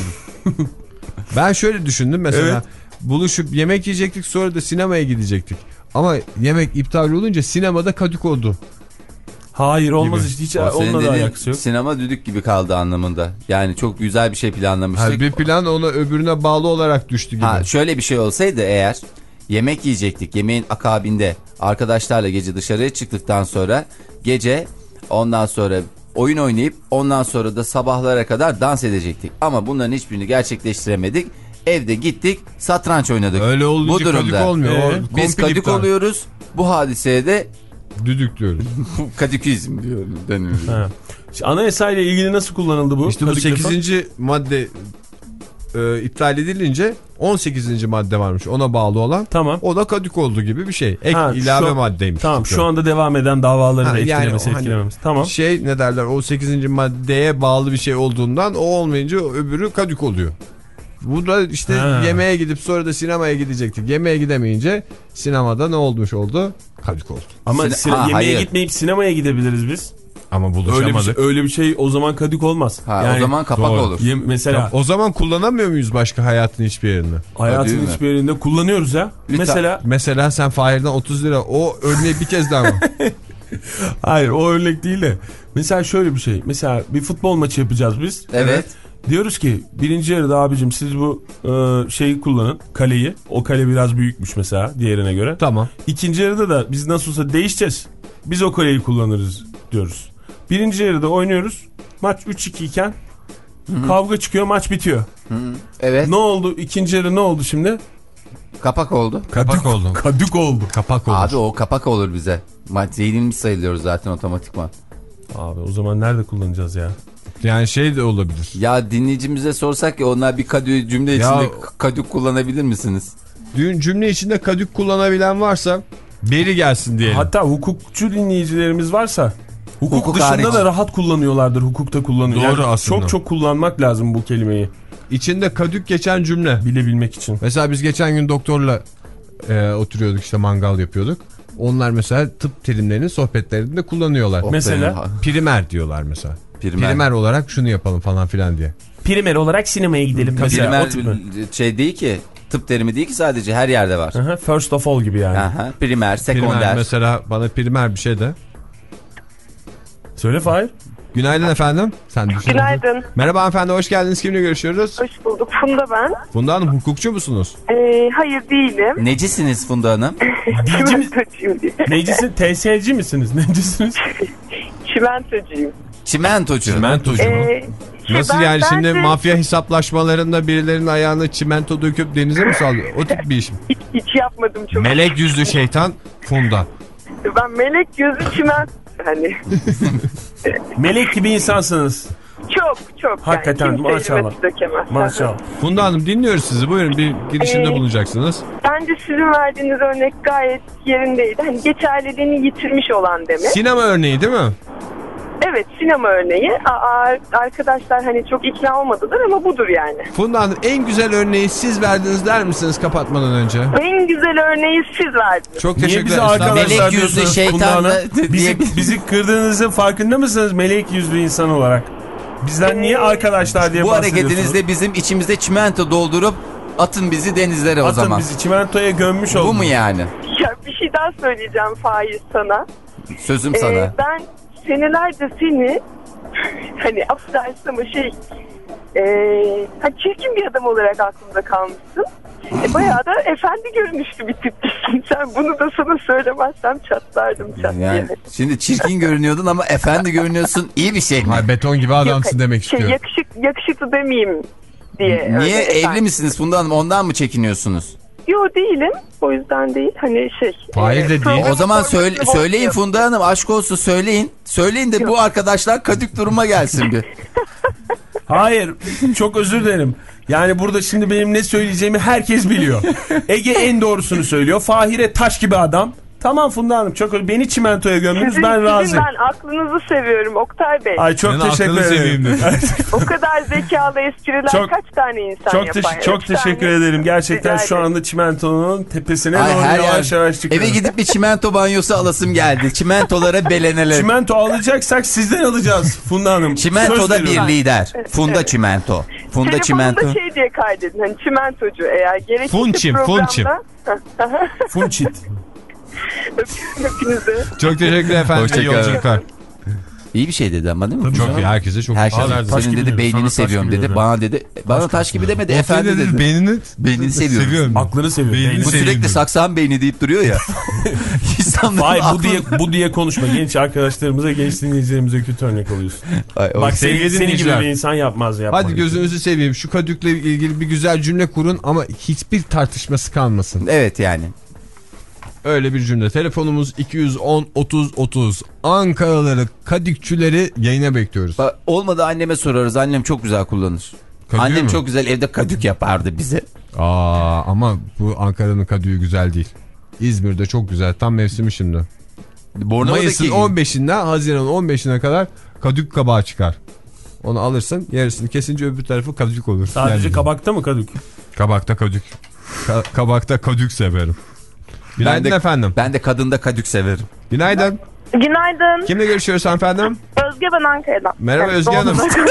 Ben şöyle düşündüm mesela. Evet. Buluşup yemek yiyecektik, sonra da sinemaya gidecektik. Ama yemek iptal olunca sinemada kadük oldu. Hayır, olmaz işte, hiç onunla da alakası yok. Sinema düdük gibi kaldı anlamında. Yani çok güzel bir şey planlamıştık. Ha, bir plan ona öbürüne bağlı olarak düştü gibi. Ha, şöyle bir şey olsaydı eğer, yemek yiyecektik, yemeğin akabinde arkadaşlarla gece dışarıya çıktıktan sonra gece ondan sonra oyun oynayıp ondan sonra da sabahlara kadar dans edecektik. Ama bunların hiçbirini gerçekleştiremedik. Evde gittik, satranç oynadık. Öyle olunca bu durumda kadük olmuyor. Ee, biz kadük iptal. oluyoruz. Bu hadiseye de düdük diyoruz. Kadükizm diyoruz, deniyoruz. Anayasa ile ilgili nasıl kullanıldı bu? İşte bu sekizinci madde e, iptal edilince on sekizinci madde varmış ona bağlı olan. Tamam. O da kadük oldu gibi bir şey. Ek ha, ilave şu, maddeymiş. Tamam, şu anda devam eden davaların da etkilemesi, yani etkilememiz. Hani, tamam. Şey ne derler, o sekizinci maddeye bağlı bir şey olduğundan o olmayınca öbürü kadük oluyor. Bu da işte ha. yemeğe gidip sonra da sinemaya gidecektik. Yemeğe gidemeyince sinemada ne olmuş oldu? Kadük oldu. Ama Sine- ha, yemeğe hayır. gitmeyip sinemaya gidebiliriz biz. Ama buluşamadık. Öyle bir şey, öyle bir şey o zaman kadük olmaz. Ha, yani, o zaman kapak doğru. olur. Ye- mesela ya, o zaman kullanamıyor muyuz başka hayatın hiçbir yerinde? Hayatın hiçbir yerinde kullanıyoruz ya. Lütfen. Mesela mesela sen Fahir'den otuz lira, o örneği bir kez daha mı? Hayır, o örnek değil de. Mesela şöyle bir şey. Mesela bir futbol maçı yapacağız biz. Evet. Diyoruz ki birinci yarıda abicim siz bu e, şeyi kullanın, kaleyi. O kale biraz büyükmüş mesela diğerine göre. Tamam. İkinci yarıda da biz nasıl olsa değişeceğiz. Biz o kaleyi kullanırız diyoruz. Birinci yarıda oynuyoruz. Maç üç iki iken Hı-hı. kavga çıkıyor, maç bitiyor. Hı-hı. Evet. Ne oldu? İkinci yarı ne oldu şimdi? Kapak oldu. Kapak kadük, oldu. Kadük oldu. Kapak oldu. Abi o kapak olur bize. Maç yenilmiş sayılıyoruz zaten otomatikman. Abi o zaman nerede kullanacağız ya? Yani şey de olabilir. Ya dinleyicimize sorsak ya, onlar bir kadük cümle içinde ya, kadük kullanabilir misiniz? Dün cümle içinde kadük kullanabilen varsa beri gelsin diyelim. Hatta hukukçu dinleyicilerimiz varsa hukuk, hukuk dışında hariç. da rahat kullanıyorlardır. Hukukta kullanıyor. Doğru yani aslında. Çok çok kullanmak lazım bu kelimeyi. İçinde kadük geçen cümle. Bilebilmek için. Mesela biz geçen gün doktorla e, oturuyorduk, işte mangal yapıyorduk. Onlar mesela tıp terimlerini sohbetlerinde kullanıyorlar. Oh, mesela? Primer diyorlar mesela. Primer. Primer olarak şunu yapalım falan filan diye. Primer olarak sinemaya gidelim. Mesela, primer şey değil ki, tıp terimi değil ki, sadece her yerde var. Aha, first of all gibi yani. Aha, primer, sekonder. Primer, mesela bana primer bir şey de. Söyle Fahir. Günaydın efendim. Sen Günaydın. Merhaba hanımefendi, hoş geldiniz. Kimle görüşüyoruz? Hoş bulduk. Funda ben. Funda Hanım, hukukçu musunuz? Ee, hayır değilim. Necisiniz Funda Hanım? Çimentocuyum diye. Necisi? T S C misiniz? Necisiniz? Çimentocuyum. Çimentocu. Çimentocu mu? Ee, Nasıl ben, yani ben şimdi de... mafya hesaplaşmalarında birilerinin ayağına çimento döküp denize mi sallıyor? O tip bir iş mi? Hiç, hiç yapmadım çok. Melek yüzlü şeytan Funda. Ben melek yüzlü çimento hani. Melek gibi insansınız. Çok çok. Hakikaten yani, maşallah. Maşallah. Funda Hanım, dinliyoruz sizi. Buyurun, bir girişimde ee, bulunacaksınız. Bence sizin verdiğiniz örnek gayet yerindeydi. Hani geçerliliğini yitirmiş olan demek. Sinema örneği değil mi? Evet, sinema örneği. Aa, arkadaşlar hani çok ikna olmadılar ama budur yani. Funda Hanım, en güzel örneği siz verdiniz der misiniz kapatmadan önce? En güzel örneği siz verdiniz. Çok teşekkür ederim. Melek yüzlü şeytan da bizi, bizi kırdığınızın farkında mısınız melek yüzlü insan olarak? Bizden ee, niye arkadaşlar diye bu bahsediyorsunuz? Bu hareketinizde bizim içimizde çimento doldurup atın bizi denizlere atın o zaman. Atın bizi çimentoya gömmüş oldunuz. Bu mu yani? Ya bir şey daha söyleyeceğim Faiz sana. Sözüm ee, sana. Ben senelerce seni hani affedersin ama şey e, hani çirkin bir adam olarak aklımda kalmışsın. E, bayağı da efendi görünüşlü bir tipsin. Sen bunu da sana söylemezsem çatlardım çat yani, diye. Şimdi çirkin görünüyordun ama efendi görünüyorsun, iyi bir şey mi? Hayır, beton gibi adamsın Yok, demek şey, istiyorum. Yakışık, yakışıklı demeyeyim. diye. Niye öyle evli efendim. misiniz Funda Hanım? Ondan mı çekiniyorsunuz? Yo değilim. O yüzden değil. Hani şey. Fahir de değil. programın O zaman formatını söyle, söyleyin bozuyor. Funda Hanım, aşk olsun söyleyin. Söyleyin de bu arkadaşlar kadük duruma gelsin bir. Hayır, çok özür dilerim. Yani burada şimdi benim ne söyleyeceğimi herkes biliyor. Ege en doğrusunu söylüyor. Fahir'e taş gibi adam. Tamam Funda Hanım, çok özür. Beni çimentoya gömdünüz, Sizin, ben sizin razıyım. ben aklınızı seviyorum Oktay Bey. Ay çok Senin teşekkür aklını seveyim ederim. O kadar zekalı espriler Çok- kaç tane insan Çok, yapar? teş- çok Üç teşekkür tane. ederim. Gerçekten Rica şu ederim. anda çimentonun tepesine Ay, doğru her yavaş yer- yavaş çıkıyorum. Eve gidip bir çimento banyosu alasım geldi. Çimentolara belenelim. Çimento alacaksak sizden alacağız Funda Hanım. Söz Çimentoda bir veriyorum. lider. Funda Evet. Çimento. Funda Telefonumda Çimento. şey diye kaydedin. Hani çimentocu eğer gerekirse Funçim, programda. funçim. Funçit. Hepinize. Çok teşekkür efendim. Hoşça İyi kalın. yolculuklar. İyi bir şey dedi ama değil mi? Çok iyi. Herkese çok Herkes iyi. taş senin gibi dedi dedi, beynini sana taş seviyorum gibi dedi. dedi. Bana dedi. Bana taş gibi demedi. Efendi dedi. Beynini, Beynini seviyorum. Aklını seviyor. Beynini Beynini Bu seviyorum. sürekli saksan beyni deyip duruyor ya. İnsanların Vay bu aklı- diye bu diye konuşma. Genç arkadaşlarımıza, genç dinleyicilerimize kötü örnek oluyorsun. Ay, o- Bak senin, sevgili senin gibi dinleyiciler. bir insan yapmaz yapmaz. Hadi gözünüzü seveyim. Şu kadükle ilgili bir güzel cümle kurun ama hiçbir tartışması kalmasın. Evet yani. Öyle bir cümle. Telefonumuz iki yüz on otuz otuz. Ankaralıları, kadükçüleri yayına bekliyoruz. Bak, olmadı anneme sorarız. Annem çok güzel kullanır. Kadüğü Annem mü? çok güzel evde kadük yapardı bize. Aa, ama bu Ankara'nın kadüğü güzel değil. İzmir'de çok güzel. Tam mevsimi şimdi. Mayıs'ın Bornova'daki on beşinden Haziran'ın on beşine kadar kadük kabağı çıkar. Onu alırsın, yarısını kesince öbür tarafı kadük olur. Sadece Yani- kabakta mı kadük? Kabakta kadük. Ka- kabakta kadük severim. Günaydın Ben de- efendim. ben de kadında kadük severim. Günaydın. Günaydın. Kimle görüşüyoruz efendim? Özge ben Ankara'dan. Merhaba Evet, Özge Hanım. doğru.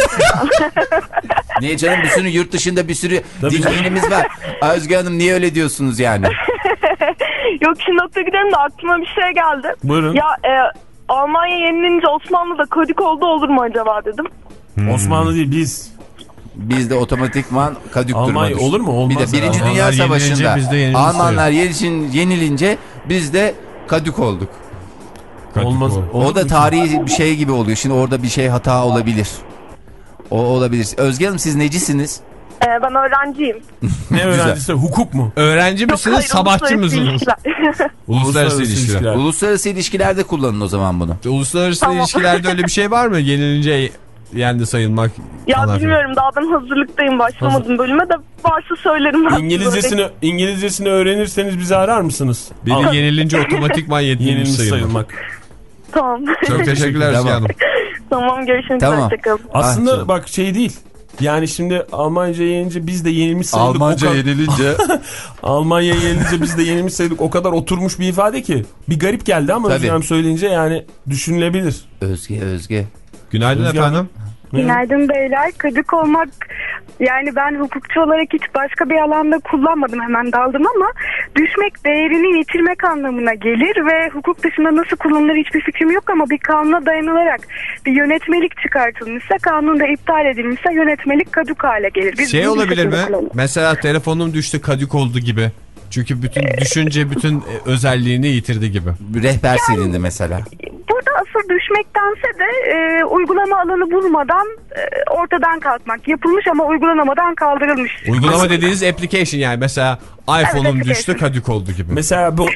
Niye canım, bir sürü yurt dışında bir sürü Tabii dinleyenimiz var. Özge Hanım niye öyle diyorsunuz yani? Yok şimdi nokta gidelim de aklıma bir şey geldi. Buyurun. Ya e, Almanya yenilince Osmanlı'da kadük oldu olur mu acaba dedim. Osmanlı değil biz. Bizde otomatikman kadük Almanya durmadır. olur mu? Olmaz Bir de Birinci ya. Dünya Almanlar yenilince Savaşı'nda biz de yenilmiş Almanlar yenilin, yenilince biz de kadük olduk. Kadük Olmaz. o. Olur O da mu? tarihi bir şey gibi oluyor. Şimdi orada bir şey hata olabilir. O olabilir. Özge Hanım siz necisiniz? E, ben öğrenciyim. Ne öğrencisi? Hukuk mu? Öğrenci Yok, misiniz, hayır, sabahçı uluslararası mısınız? ilişkiler. Uluslararası ilişkiler. Uluslararası ilişkilerde kullanın o zaman bunu. Uluslararası Tamam. ilişkilerde öyle bir şey var mı? Yenilince yendi sayılmak Ya falan filan. bilmiyorum daha ben hazırlıktayım başlamadım bölüme de varsa söylerim. ben size. İngilizcesini İngilizcesini öğrenirseniz bizi arar mısınız? Biri yenilince otomatikman yenilmiş Yenilmiş sayılmak. sayılmak. Tamam. Çok teşekkürler Özge Tamam. Hanım. Tamam görüşmek Tamam. üzere. Hoşçakalın. Aslında canım. bak şey değil. Yani şimdi Almanca yenince biz de yenilmiş sayıldık. Almanca o kadar, yenilince. Almanya yenince biz de yenilmiş sayıldık. O kadar oturmuş bir ifade ki. Bir garip geldi ama Tabii. Özlem Hanım söyleyince yani düşünülebilir. Özge Özge. Günaydın Özge efendim. Günaydın beyler. Kadük olmak, yani ben hukukçu olarak hiç başka bir alanda kullanmadım, hemen daldım ama düşmek değerini yitirmek anlamına gelir ve hukuk dışında nasıl kullanılır hiçbir fikrim yok ama bir kanuna dayanılarak bir yönetmelik çıkartılmışsa, kanunda iptal edilmişse yönetmelik kadük hale gelir. Biz Şey bunu bu olabilir şekilde mi? kullanırız. Mesela telefonum düştü kadük oldu gibi. Çünkü bütün düşünce bütün e, özelliğini yitirdi gibi. Rehber silindi mesela. Burada asıl düşmektense de e, uygulama alanı bulmadan e, ortadan kalkmak yapılmış ama uygulanamadan kaldırılmış. Uygulama dediğiniz application yani. Mesela iPhone'um Evet, düştü application. kadük oldu gibi. Mesela bu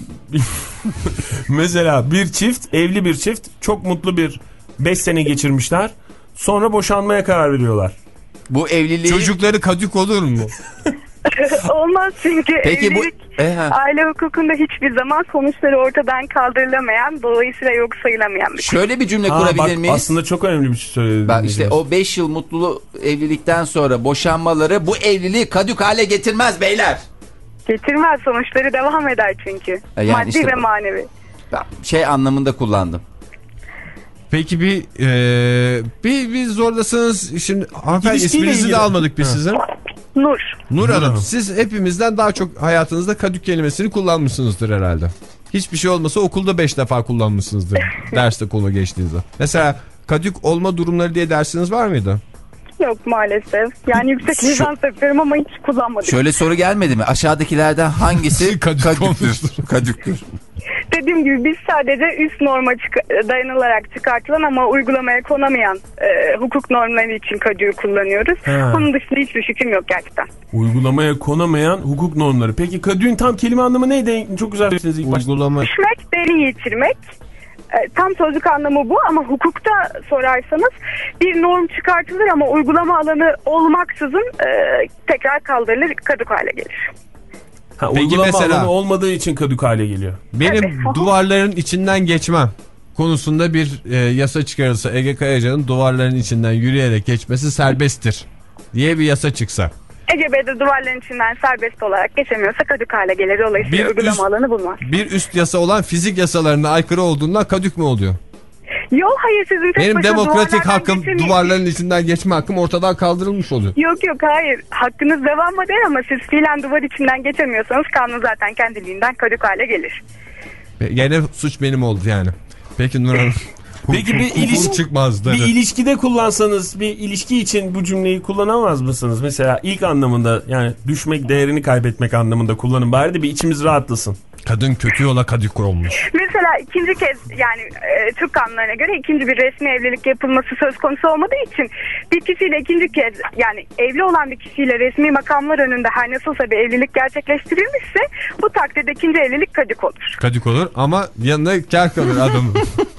mesela bir çift, evli bir çift çok mutlu bir beş sene geçirmişler. Sonra boşanmaya karar veriyorlar. Bu evliliği... Çocukları kadük olur mu? Olmaz çünkü Peki bu... evlilik E, ha. aile hukukunda hiçbir zaman sonuçları ortadan kaldırılamayan, dolayısıyla yok sayılamayan bir şey. Şöyle bir cümle Ha, kurabilir bak, miyiz? aslında çok önemli bir şey söyledin. Bak işte o beş yıl mutlu evlilikten sonra boşanmaları bu evliliği kadük hale getirmez beyler. Getirmez, sonuçları devam eder çünkü. E yani Maddi işte ve bu- manevi. Ben şey anlamında kullandım. Peki bir e, bir, bir zorlasanız şimdi hanımefendi İlişkiyle isminizi ilgili. de almadık biz Ha. sizin. Nur. Nur Nur Hanım, Hanım. siz hepimizden daha çok hayatınızda kadük kelimesini kullanmışsınızdır herhalde. Hiçbir şey olmasa okulda beş defa kullanmışsınızdır derste konu geçtiğinizde. Mesela kadük olma durumları diye dersiniz var mıydı? Yok maalesef. Yani yüksek lisans yapıyorum ama hiç kullanmadım. Şöyle soru gelmedi mi? Aşağıdakilerden hangisi Kadük kadüktür? olmuştur. Kadüktür. dediğim gibi biz sadece üst norma çık- dayanılarak çıkartılan ama uygulamaya konamayan e, hukuk normları için kadüğü kullanıyoruz. Ha. Onun dışında hiçbir fikrim yok gerçekten. Uygulamaya konamayan hukuk normları. Peki kadüğün tam kelime anlamı neydi? Çok güzel söylediniz ilk başta. Uygulama. Düşmek, derin yitirmek. E, tam sözlük anlamı bu ama hukukta sorarsanız bir norm çıkartılır ama uygulama alanı olmaksızın e, tekrar kaldırılır, kadük hale gelir. Ha, Peki uygulama mesela- alanı olmadığı için kadük hale geliyor. Benim Evet. duvarların içinden geçmem konusunda bir e, yasa çıkarılsa, Ege Kayacan'ın duvarların içinden yürüyerek geçmesi serbesttir diye bir yasa çıksa. Ege Bey'de duvarların içinden serbest olarak geçemiyorsa kadük hale gelir. Dolayısıyla Bir uygulama üst- alanı bulmaz. Bir üst yasa olan fizik yasalarına aykırı olduğundan kadük mü oluyor? Yok hayır sizin tek Benim başına demokratik duvarlardan hakkım, geçemeyeceğiniz- duvarların içinden geçme hakkım ortadan kaldırılmış oluyor. Yok yok hayır. Hakkınız devam eder ama siz fiilen duvar içinden geçemiyorsanız kanun zaten kendiliğinden kadük hale gelir. Gene suç benim oldu yani. Peki Nur Hanım. Peki bir Hukuk ilişki çıkmazdı. bir ilişkide kullansanız, bir ilişki için bu cümleyi kullanamaz mısınız? Mesela ilk anlamında, yani düşmek, değerini kaybetmek anlamında kullanın bari de bir içimiz rahatlasın. Kadın kötü yola kadük olmuş. Mesela ikinci kez yani e, Türk kanunlarına göre ikinci bir resmi evlilik yapılması söz konusu olmadığı için bir kişiyle ikinci kez yani evli olan bir kişiyle resmi makamlar önünde her nasılsa bir evlilik gerçekleştirilmişse bu takdirde ikinci evlilik kadük olur. Kadük olur ama yanına kar kalır adamın.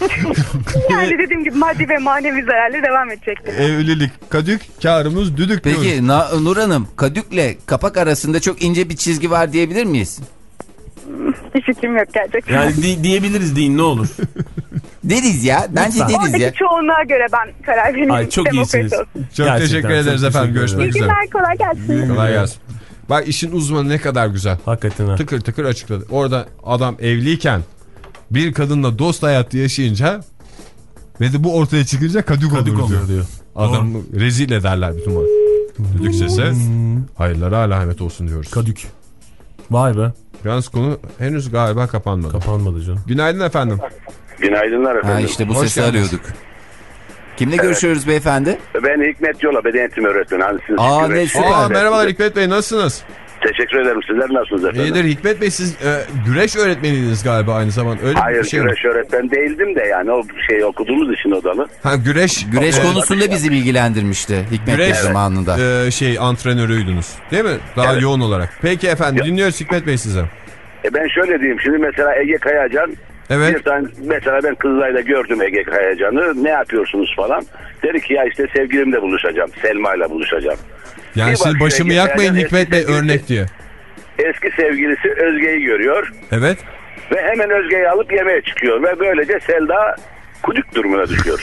Yani dediğim gibi maddi ve manevi zararlı devam edecektir. Evlilik kadük, karımız düdük diyoruz. Peki Na- Nur Hanım, kadükle kapak arasında çok ince bir çizgi var diyebilir miyiz? Bir fikrim yok gerçekten. Yani di- diyebiliriz deyin ne olur. Deriz ya. Bence deriz ya. Oradaki çoğunluğa göre ben karar vereyim. Ay, çok Demokrasi iyisiniz. olsun. Çok Gerçekten teşekkür çok ederiz teşekkür efendim. ederim. Görüşmek İyi üzere. günler, kolay gelsin. Kolay gelsin. Bak işin uzmanı ne kadar güzel. Hakikaten ha. Tıkır tıkır açıkladı. Orada adam evliyken bir kadınla dost hayatı yaşayınca ve de bu ortaya çıkınca kadük, Kadük olur oluyor diyor. diyor. Adam rezil ederler bütün var. Düdük sesi. Hayırlara alamet olsun diyoruz. Kadük. Vay be. Yalnız konu henüz galiba kapanmadı. Kapanmadı canım. Günaydın efendim. Günaydınlar efendim. Ha işte bu Hoş sesi geldiniz. arıyorduk. Kimle görüşüyoruz beyefendi? Ben Hikmet Yola, beden eğitim öğretmeni. Hani siz Aa, güreş- ne süper. Aa, merhabalar Hikmet Bey, nasılsınız? Teşekkür ederim. Sizler nasılsınız efendim? İyidir Hikmet Bey, siz e, güreş öğretmeniydiniz galiba aynı zamanda. Öyle Hayır, bir şey güreş mi? öğretmen değildim de yani o şey okuduğumuz için odalı. Ha, güreş. Güreş e, konusunda bizi bilgilendirmişti Hikmet Bey Güreş zamanında. e, şey antrenörüydünüz değil mi? Daha Evet. yoğun olarak. Peki efendim, dinliyoruz Hikmet Bey size. E ben şöyle diyeyim. Şimdi mesela Ege Kayacan. Evet. Bir tane, mesela ben Kızılay'da gördüm Ege Kayacan'ı. Ne yapıyorsunuz falan. Dedi ki ya işte sevgilimle buluşacağım. Selma'yla buluşacağım. Yani Bir siz bak, başımı Ege yakmayın Kayacan Hikmet Bey eski örnek diye. Eski sevgilisi Özge'yi görüyor. Evet. Ve hemen Özge'yi alıp yemeğe çıkıyor. Ve böylece Selda kudük durumuna düşüyor.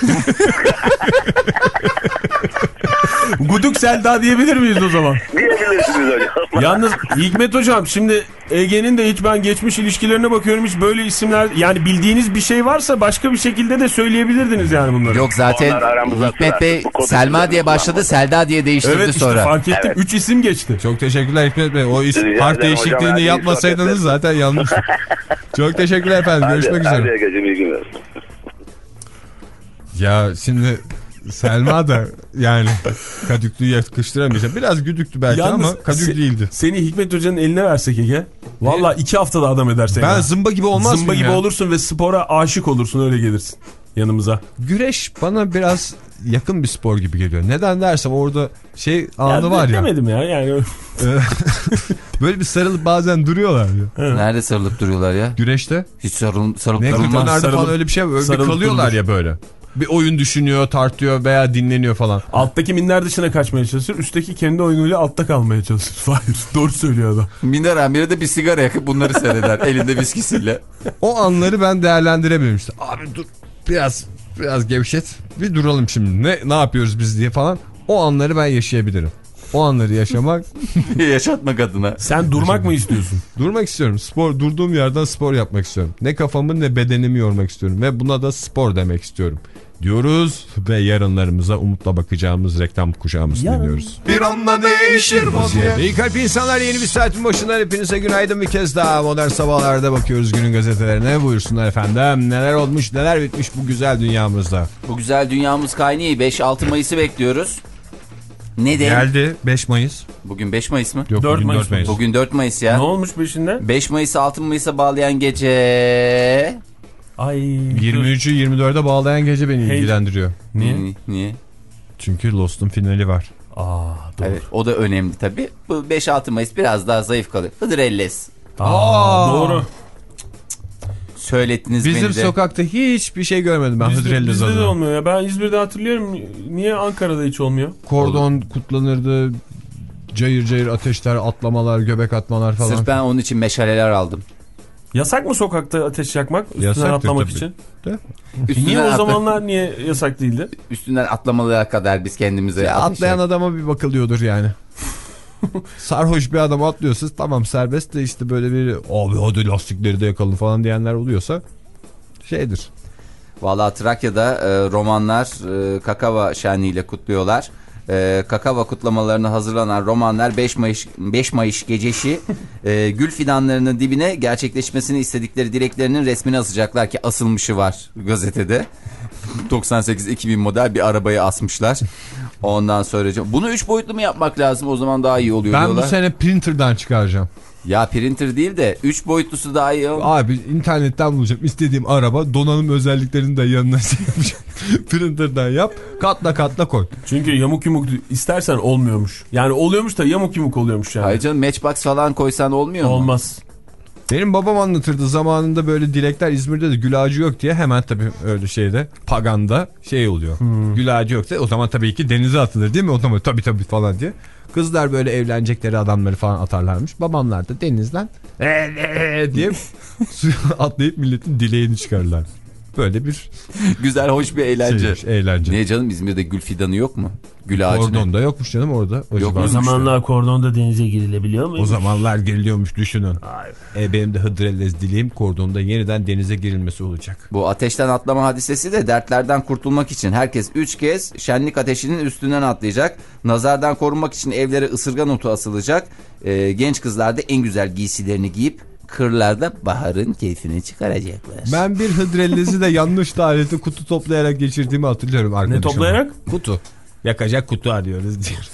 Guduk Selda diyebilir miyiz o zaman? Diyebilirsiniz hocam. Yalnız Hikmet hocam, şimdi Ege'nin de hiç ben geçmiş ilişkilerine bakıyorum, hiç böyle isimler, yani bildiğiniz bir şey varsa başka bir şekilde de söyleyebilirdiniz yani bunları. Yok zaten Onlar aramızda Hikmet Bey sıra. Bu kodu Selma güzel diye başladı, kullanmadı. Selda diye değiştirdi Evet işte sonra. fark ettim. Evet. Üç isim geçti. Çok teşekkürler Hikmet Bey. O isim Rica harf ederim hocam, değişikliğini hadi iyi yapmasaydınız sohbetler. zaten yanlıştı. Çok teşekkürler efendim. Görüşmek hadi, üzere. Hadi Ege'cim, iyi günler. Ya şimdi Selma da yani kadüklüğü yakıştıramayacağım. Biraz güdüktü belki Yalnız ama kadük se- değildi. Seni Hikmet Hoca'nın eline versek Ege, valla iki haftada adam eder seni. Ben ha. zımba gibi olmaz Zımba mıyım gibi ya? olursun ve spora aşık olursun, öyle gelirsin yanımıza. Güreş bana biraz yakın bir spor gibi geliyor. Neden dersem orada şey anı Ya, var ya. Demedim ya yani. Böyle bir sarılıp bazen duruyorlar ya. Nerede sarılıp duruyorlar ya? Güreşte. Hiç sarılıp, sarılıp Ne durulmaz. kadınlarda sarılıp- falan öyle bir şey var. Öyle bir sarılıp kalıyorlar durulur. ya böyle. Bir oyun düşünüyor, tartıyor veya dinleniyor falan. Alttaki minder dışına kaçmaya çalışır, üstteki kendi oyunuyla altta kalmaya çalışır. Hayır, doğru söylüyor adam. Minder amiri de bir sigara yakıp bunları seyreder elinde viskisiyle. O anları ben değerlendiremiyorum işte. Abi dur biraz biraz gevşet. Bir duralım şimdi. Ne ne yapıyoruz biz diye falan. O anları ben yaşayabilirim. O anları yaşamak. Yaşatmak adına. Sen durmak mı istiyorsun? Durmak istiyorum. Spor, durduğum yerden spor yapmak istiyorum. Ne kafamı ne bedenimi yormak istiyorum. Ve buna da spor demek istiyorum. Diyoruz ve yarınlarımıza umutla bakacağımız reklam kuşağımızı dinliyoruz. Bir anda değişir vaziyet. İyi kalp insanlar, yeni bir saatin başından hepinize günaydın bir kez daha. Modern Sabahlar'da bakıyoruz günün gazetelerine. Buyursunlar efendim. Neler olmuş, neler bitmiş bu güzel dünyamızda. Bu güzel dünyamız kaynıyor. beş altı Mayıs'ı bekliyoruz. Ne de? Geldi beş Mayıs. Bugün beş Mayıs mı? Yok, dört bugün Mayıs. dört Mayıs. Bugün dört Mayıs ya. Ne olmuş peşinde? beş Mayıs'ı altı Mayıs'a bağlayan gece. Ay. yirmi üçü yirmi dörde bağlayan gece beni Hey. ilgilendiriyor. Niye? Niye? Niye? Çünkü Lost'un finali var. Aa, doğru. Evet, o da önemli tabii. Bu beş altı Mayıs biraz daha zayıf kalıyor. Hıdrellez. Aa, doğru. Söylettiniz Bizim beni de. sokakta hiçbir şey görmedim ben Bizde, Hıdrellez bizde de adına. olmuyor ya. Ben İzmir'de hatırlıyorum. Niye Ankara'da hiç olmuyor? Kordon kutlanırdı. Cayır cayır ateşler, atlamalar, göbek atmalar falan. Sırf ben onun için meşaleler aldım. Yasak mı sokakta ateş yakmak? Üstünden Yasaktır atlamak tabii. için. De. Üstünden Niye o atla- zamanlar niye yasak değildi? Üstünden atlamalara kadar biz kendimize Ya ateş atlayan yak- adama bir bakılıyordur yani. Sarhoş bir adam atlıyorsa tamam serbest de işte böyle bir abi hadi lastikleri de yakalım falan diyenler oluyorsa şeydir. Vallahi Trakya'da e, romanlar e, Kakava şenliğiyle kutluyorlar. E, Kakava kutlamalarına hazırlanan romanlar beş Mayıs beş Mayıs gecesi e, gül fidanlarının dibine gerçekleşmesini istedikleri dileklerinin resmini asacaklar ki asılmışı var gazetede. doksan sekiz iki bin model bir arabayı asmışlar. Ondan sonra bunu üç boyutlu mu yapmak lazım, o zaman daha iyi oluyor Ben diyorlar. bu sene printer'dan çıkaracağım. Ya printer değil de üç boyutlusu daha iyi. Abi internetten bulacağım. İstediğim araba donanım özelliklerini de yanına şey yapacağım. Printer'dan yap. Katla katla koy. Çünkü yamuk yumuk istersen olmuyormuş. Yani oluyormuş da yamuk yumuk oluyormuş yani. Hayır canım, Matchbox falan koysan olmuyor mu? Olmaz. Benim babam anlatırdı zamanında böyle dilekler, İzmir'de de gül ağacı yok diye hemen tabii öyle şeyde Pagan'da şey oluyor. Hmm. Gül ağacı yoksa o zaman tabii ki denize atılır değil mi? O zaman tabii tabii falan diye. Kızlar böyle evlenecekleri adamları falan atarlarmış. Babamlar da denizden ee, ee, diye suya atlayıp milletin dileğini çıkarırlar. Böyle bir güzel, hoş bir eğlence. Şeymiş, eğlence. Niye canım, İzmir'de gül fidanı yok mu? Gül ağacı. Kordonda yokmuş canım orada. O, yok, o zamanlar kordonda denize girilebiliyor mu? O zamanlar giriliyormuş, düşünün. E, benim de Hıdrellez dileğim kordonda yeniden denize girilmesi olacak. Bu ateşten atlama hadisesi de dertlerden kurtulmak için herkes üç kez şenlik ateşinin üstünden atlayacak. Nazardan korunmak için evlere ısırgan otu asılacak. Ee, genç kızlar da en güzel giysilerini giyip kırlarda baharın keyfini çıkaracaklar. Ben bir Hıdrellez'i de yanlış tarihte kutu toplayarak geçirdiğimi hatırlıyorum arkadaşım. Ne toplayarak? Kutu. Yakacak kutu arıyoruz diyor.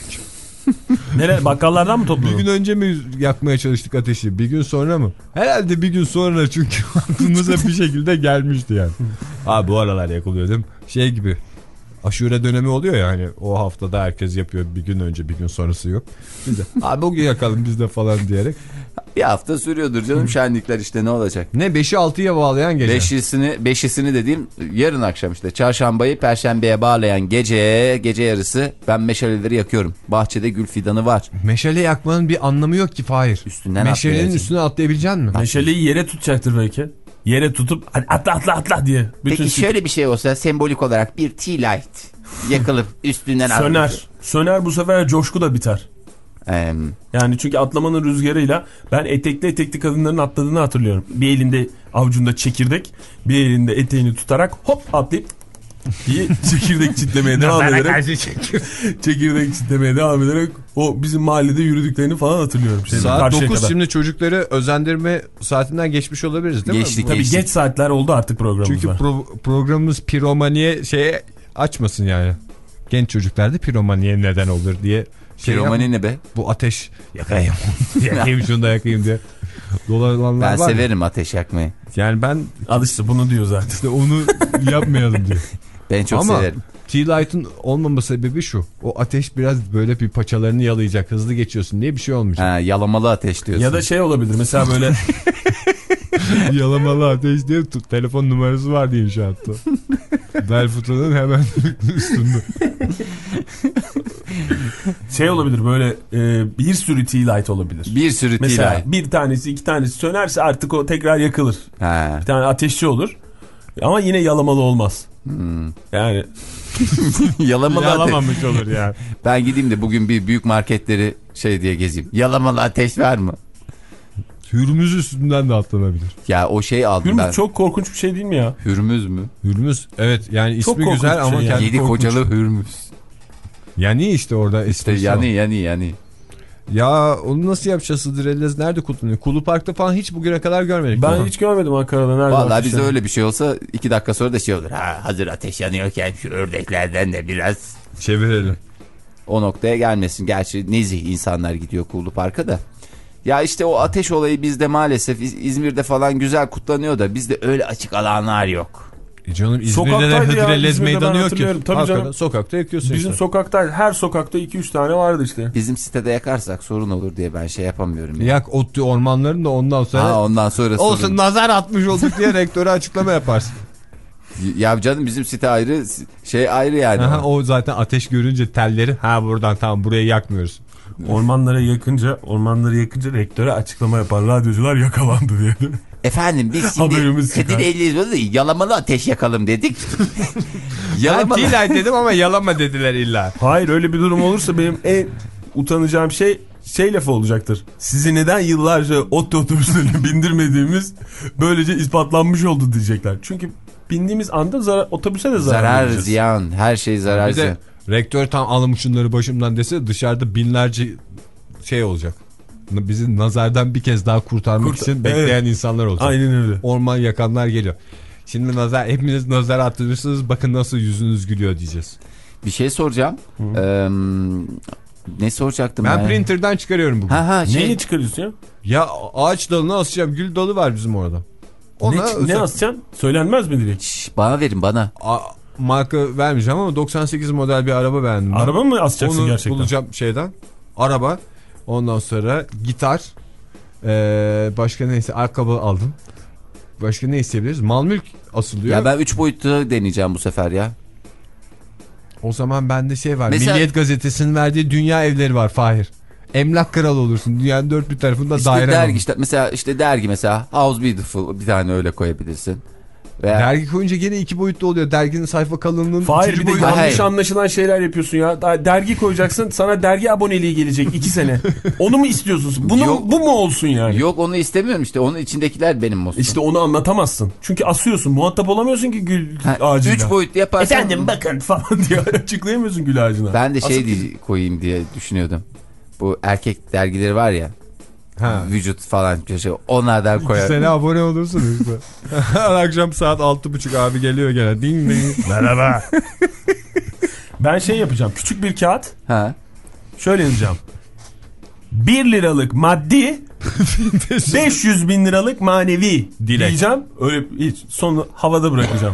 Nereye? Bakkallardan mı topladın? Bir gün önce mi yakmaya çalıştık ateşi? Bir gün sonra mı? Herhalde bir gün sonra, çünkü aklımıza bir şekilde gelmişti yani. Abi bu aralar yakılıyor değil mi? Şey gibi. Aşure dönemi oluyor ya hani, o haftada herkes yapıyor, bir gün önce bir gün sonrası yok. Biz de abi bugün yakalım biz de falan diyerek. Bir hafta sürüyordur canım şenlikler, işte ne olacak? Ne beşi altıya bağlayan gece. Beşisini, beşisini dediğim yarın akşam işte. Çarşambayı perşembeye bağlayan gece, gece yarısı ben meşaleleri yakıyorum. Bahçede gül fidanı var. Meşale yakmanın bir anlamı yok ki Fahir. Üstünden Meşalenin atlayacaksın. üstüne atlayabilecek misin? Meşaleyi yere tutacaktır belki. Yere tutup hadi atla atla atla diye. Bütün Peki sit- şöyle bir şey olsa, sembolik olarak bir tea light yakılıp üstünden söner. atlayacak. Söner, bu sefer coşku da biter. Ee, Yani çünkü atlamanın rüzgarıyla ben etekli etekli kadınların atladığını hatırlıyorum. Bir elinde avucunda çekirdek, bir elinde eteğini tutarak hop atlayıp diye çekirdek çitlemeye devam ederek çekirdek çitlemeye devam ederek o bizim mahallede yürüdüklerini falan hatırlıyorum. Şeyden, Saat dokuz kadar. şimdi çocukları özendirme saatinden geçmiş olabiliriz değil Geçtik. mi? Tabii geçtik. geç saatler oldu artık programımızda. Çünkü pro- programımız piromaniye şeye açmasın yani. Genç çocuklarda piromaniye neden olur diye. Şey Piromani yap- ne be? Bu ateş yakayım. yakayım şunu da yakayım diye. Dolananlar Ben var severim ya. Ateş yakmayı. Yani ben Al işte bunu diyor zaten. işte onu yapmayalım diyor. Ben çok Ama severim. Tea Light'ın olmama sebebi şu. O ateş biraz böyle bir paçalarını yalayacak. Hızlı geçiyorsun diye bir şey olmayacak. Ha, yalamalı ateş diyorsun. Ya da şey olabilir mesela böyle Yalamalı ateş diye tut, telefon numarası var diye inşaatta. Belfutanın hemen üstünde. şey olabilir böyle e, bir sürü tea light olabilir. Bir sürü tea Mesela light. bir tanesi iki tanesi sönerse artık o tekrar yakılır. Ha. Bir tane ateşçi olur. Ama yine yalamalı olmaz. Hmm. Yani Yalamalı ateş. Yalamamış olur yani. Ben gideyim de bugün bir büyük marketleri şey diye gezeyim. Yalamalı ateş var mı? Hürmüz üstünden de atlanabilir. Ya o şey aldım Hürmüz ben. çok korkunç bir şey değil mi ya? Hürmüz mü? Hürmüz evet yani Çok ismi korkunç güzel bir ama şey yani. kendi Yedi korkunç. kocalı Hürmüz. Yani işte orada İşte esprisi yani o. yani yani. Ya onu nasıl yapacağız? Hıdrellez nerede kutlanıyor? Kulu Park'ta falan hiç bugüne kadar görmedik. Ben Aha. hiç görmedim Ankara'da. Nerede Vallahi ateş bizde yani? öyle bir şey olsa iki dakika sonra da şey olur. Ha, hazır ateş yanıyorken şu ördeklerden de biraz. Çevirelim. o noktaya gelmesin. Gerçi nezih insanlar gidiyor Kuğulu Park'a da. Ya işte o ateş olayı bizde maalesef İzmir'de falan güzel kutlanıyor da bizde öyle açık alanlar yok. E canım İzmir'de de Hıdrellez meydanı yok ki. Tabii canım. Sokakta yakıyorsun Bizim işte. sokakta her sokakta iki üç tane vardı işte. Bizim sitede yakarsak sorun olur diye ben şey yapamıyorum. Yani. Yak ODTÜ ormanlarını da ondan sonra. Ha, ondan sonra olsun sorun. nazar atmış olduk diye rektöre açıklama yaparsın. Ya canım bizim site ayrı şey ayrı yani. Aha, o zaten ateş görünce telleri ha buradan tamam burayı yakmıyoruz. Ormanlara yakınca ormanları yakınca rektöre açıklama yapar. Radyocular yakalandı diye. Efendim biz şimdi Kadir elli yalamalı ateş yakalım dedik. Yalamalı. Ben Tilay dedim ama yalama dediler illa. Hayır öyle bir durum olursa benim en utanacağım şey şey lafı olacaktır. Sizi neden yıllarca ot otobüslerine bindirmediğimiz böylece ispatlanmış oldu diyecekler. Çünkü bindiğimiz anda zarar, otobüse de zarar, zarar vereceğiz. ziyan her şey zarar bir ziyan. De, rektör tam alım şunları başımdan dese dışarıda binlerce şey olacak. Bizi nazardan bir kez daha kurtarmak Kurt için bekleyen evet. insanlar olacak. Aynen öyle. Orman yakanlar geliyor. Şimdi nazar hepiniz nazar attırırsınız bakın nasıl yüzünüz gülüyor diyeceğiz. Bir şey soracağım. Ee, ne soracaktım ben? Ben printer'dan çıkarıyorum bugün. Ha, ha, şey... Neyi çıkarıyorsun ya? Ya ağaç dalına asacağım. Gül dalı var bizim orada. Ona ne, ne asacaksın? Söylenmez mi direkt? Şş, bana verin bana. A marka vermeyeceğim ama doksan sekiz model bir araba beğendim. Araba ben. mı asacaksın onu gerçekten? Onu bulacağım şeyden. Araba. Ondan sonra gitar. Ee, başka neyse ayakkabı aldım. Başka ne isteyebiliriz? Mal mülk asılıyor. Ya ben üç boyutlu deneyeceğim bu sefer ya. O zaman bende şey var. Mesela... Milliyet Gazetesi'nin verdiği dünya evleri var Fahir. Emlak kralı olursun. Dünyanın dört bir tarafında işte daire dergi işte mesela işte dergi mesela House Beautiful bir tane öyle koyabilirsin. Veya... Dergi koyunca gene iki boyutlu oluyor. Derginin sayfa kalınlığının Fahir bir de yanlış hayır. anlaşılan şeyler yapıyorsun ya. Dergi koyacaksın sana dergi aboneliği gelecek iki sene. Onu mu istiyorsun? Bunu Yok. bu mu olsun yani? Yok onu istemiyorum işte. Onun içindekiler benim olsun. İşte onu anlatamazsın. Çünkü asıyorsun. Muhatap olamıyorsun ki gül ha, ağacıyla. Üç boyutlu yaparsan. Efendim bakın falan diye açıklayamıyorsun gül ağacına. Ben de şey Asıp... diye koyayım diye düşünüyordum. Bu erkek dergileri var ya. Ha. Vücut falan şey, onlardan koyar. İki sene abone olursun işte. Her akşam saat altı buçuk abi geliyor gene. Ding ding. Merhaba. Ben şey yapacağım. Küçük bir kağıt. Ha. Şöyle yazacağım. bir liralık maddi beş yüz bin liralık manevi Dilek. Diyeceğim. Öyle hiç sonu havada bırakacağım.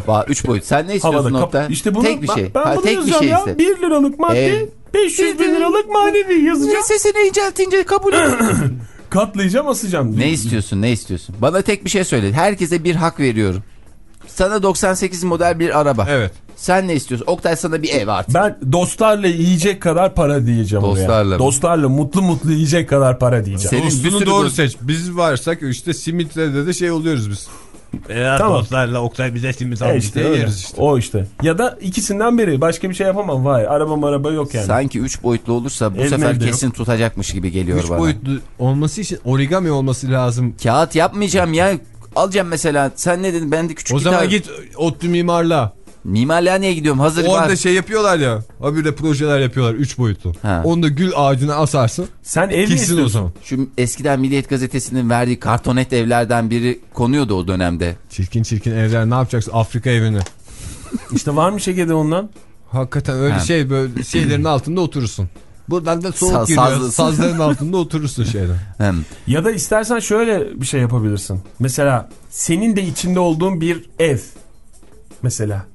İşte bunu, tek bir şey. Ben, ben ha, bunu tek bir şey ya. iste. bir liralık maddi ee, beş yüz bin liralık manevi yazacağım. Sesini inceltince kabul et. Katlayacağım asacağım. Ne istiyorsun ne istiyorsun? Bana tek bir şey söyle. Herkese bir hak veriyorum. Sana doksan sekiz model bir araba. Evet. Sen ne istiyorsun? Oktay sana bir ev artık. Ben dostlarla yiyecek kadar para diyeceğim dostlarla oraya. Dostlarla mutlu mutlu yiyecek kadar para diyeceğim. Senin dostunu doğru dost... seç. Biz varsak işte simitle de şey oluyoruz biz. Eğer tamam. Dostlarla Oktay bize simit almış işte diye yeriz işte. O işte. Ya da ikisinden biri. Başka bir şey yapamam. Vay araba araba yok yani. Sanki üç boyutlu olursa bu Elmelde sefer kesin yok. Tutacakmış gibi geliyor üç bana. üç boyutlu olması için origami olması lazım. Kağıt yapmayacağım ya. Alacağım mesela. Sen ne dedin? Ben de küçük o gitar. O zaman git ODTÜ mimarlığa. Mimarlığa niye gidiyorum? Hazır Orada var. Orada şey yapıyorlar ya. Bir de projeler yapıyorlar üç boyutlu. Ha. Onu da gül ağacına asarsın. Sen ev mi istiyorsun? O zaman. Şu eskiden Milliyet Gazetesi'nin verdiği kartonet evlerden biri konuyordu o dönemde. Çirkin çirkin evler ne yapacaksın? Afrika evini. İşte var mı Şeke'de ondan? Hakikaten öyle ha. şey böyle şeylerin altında oturursun. Buradan da soğuk Sa giriyor. Saz... Sazların altında oturursun şeyden. Hem. Ya da istersen şöyle bir şey yapabilirsin. Mesela senin de içinde olduğun bir ev. Mesela.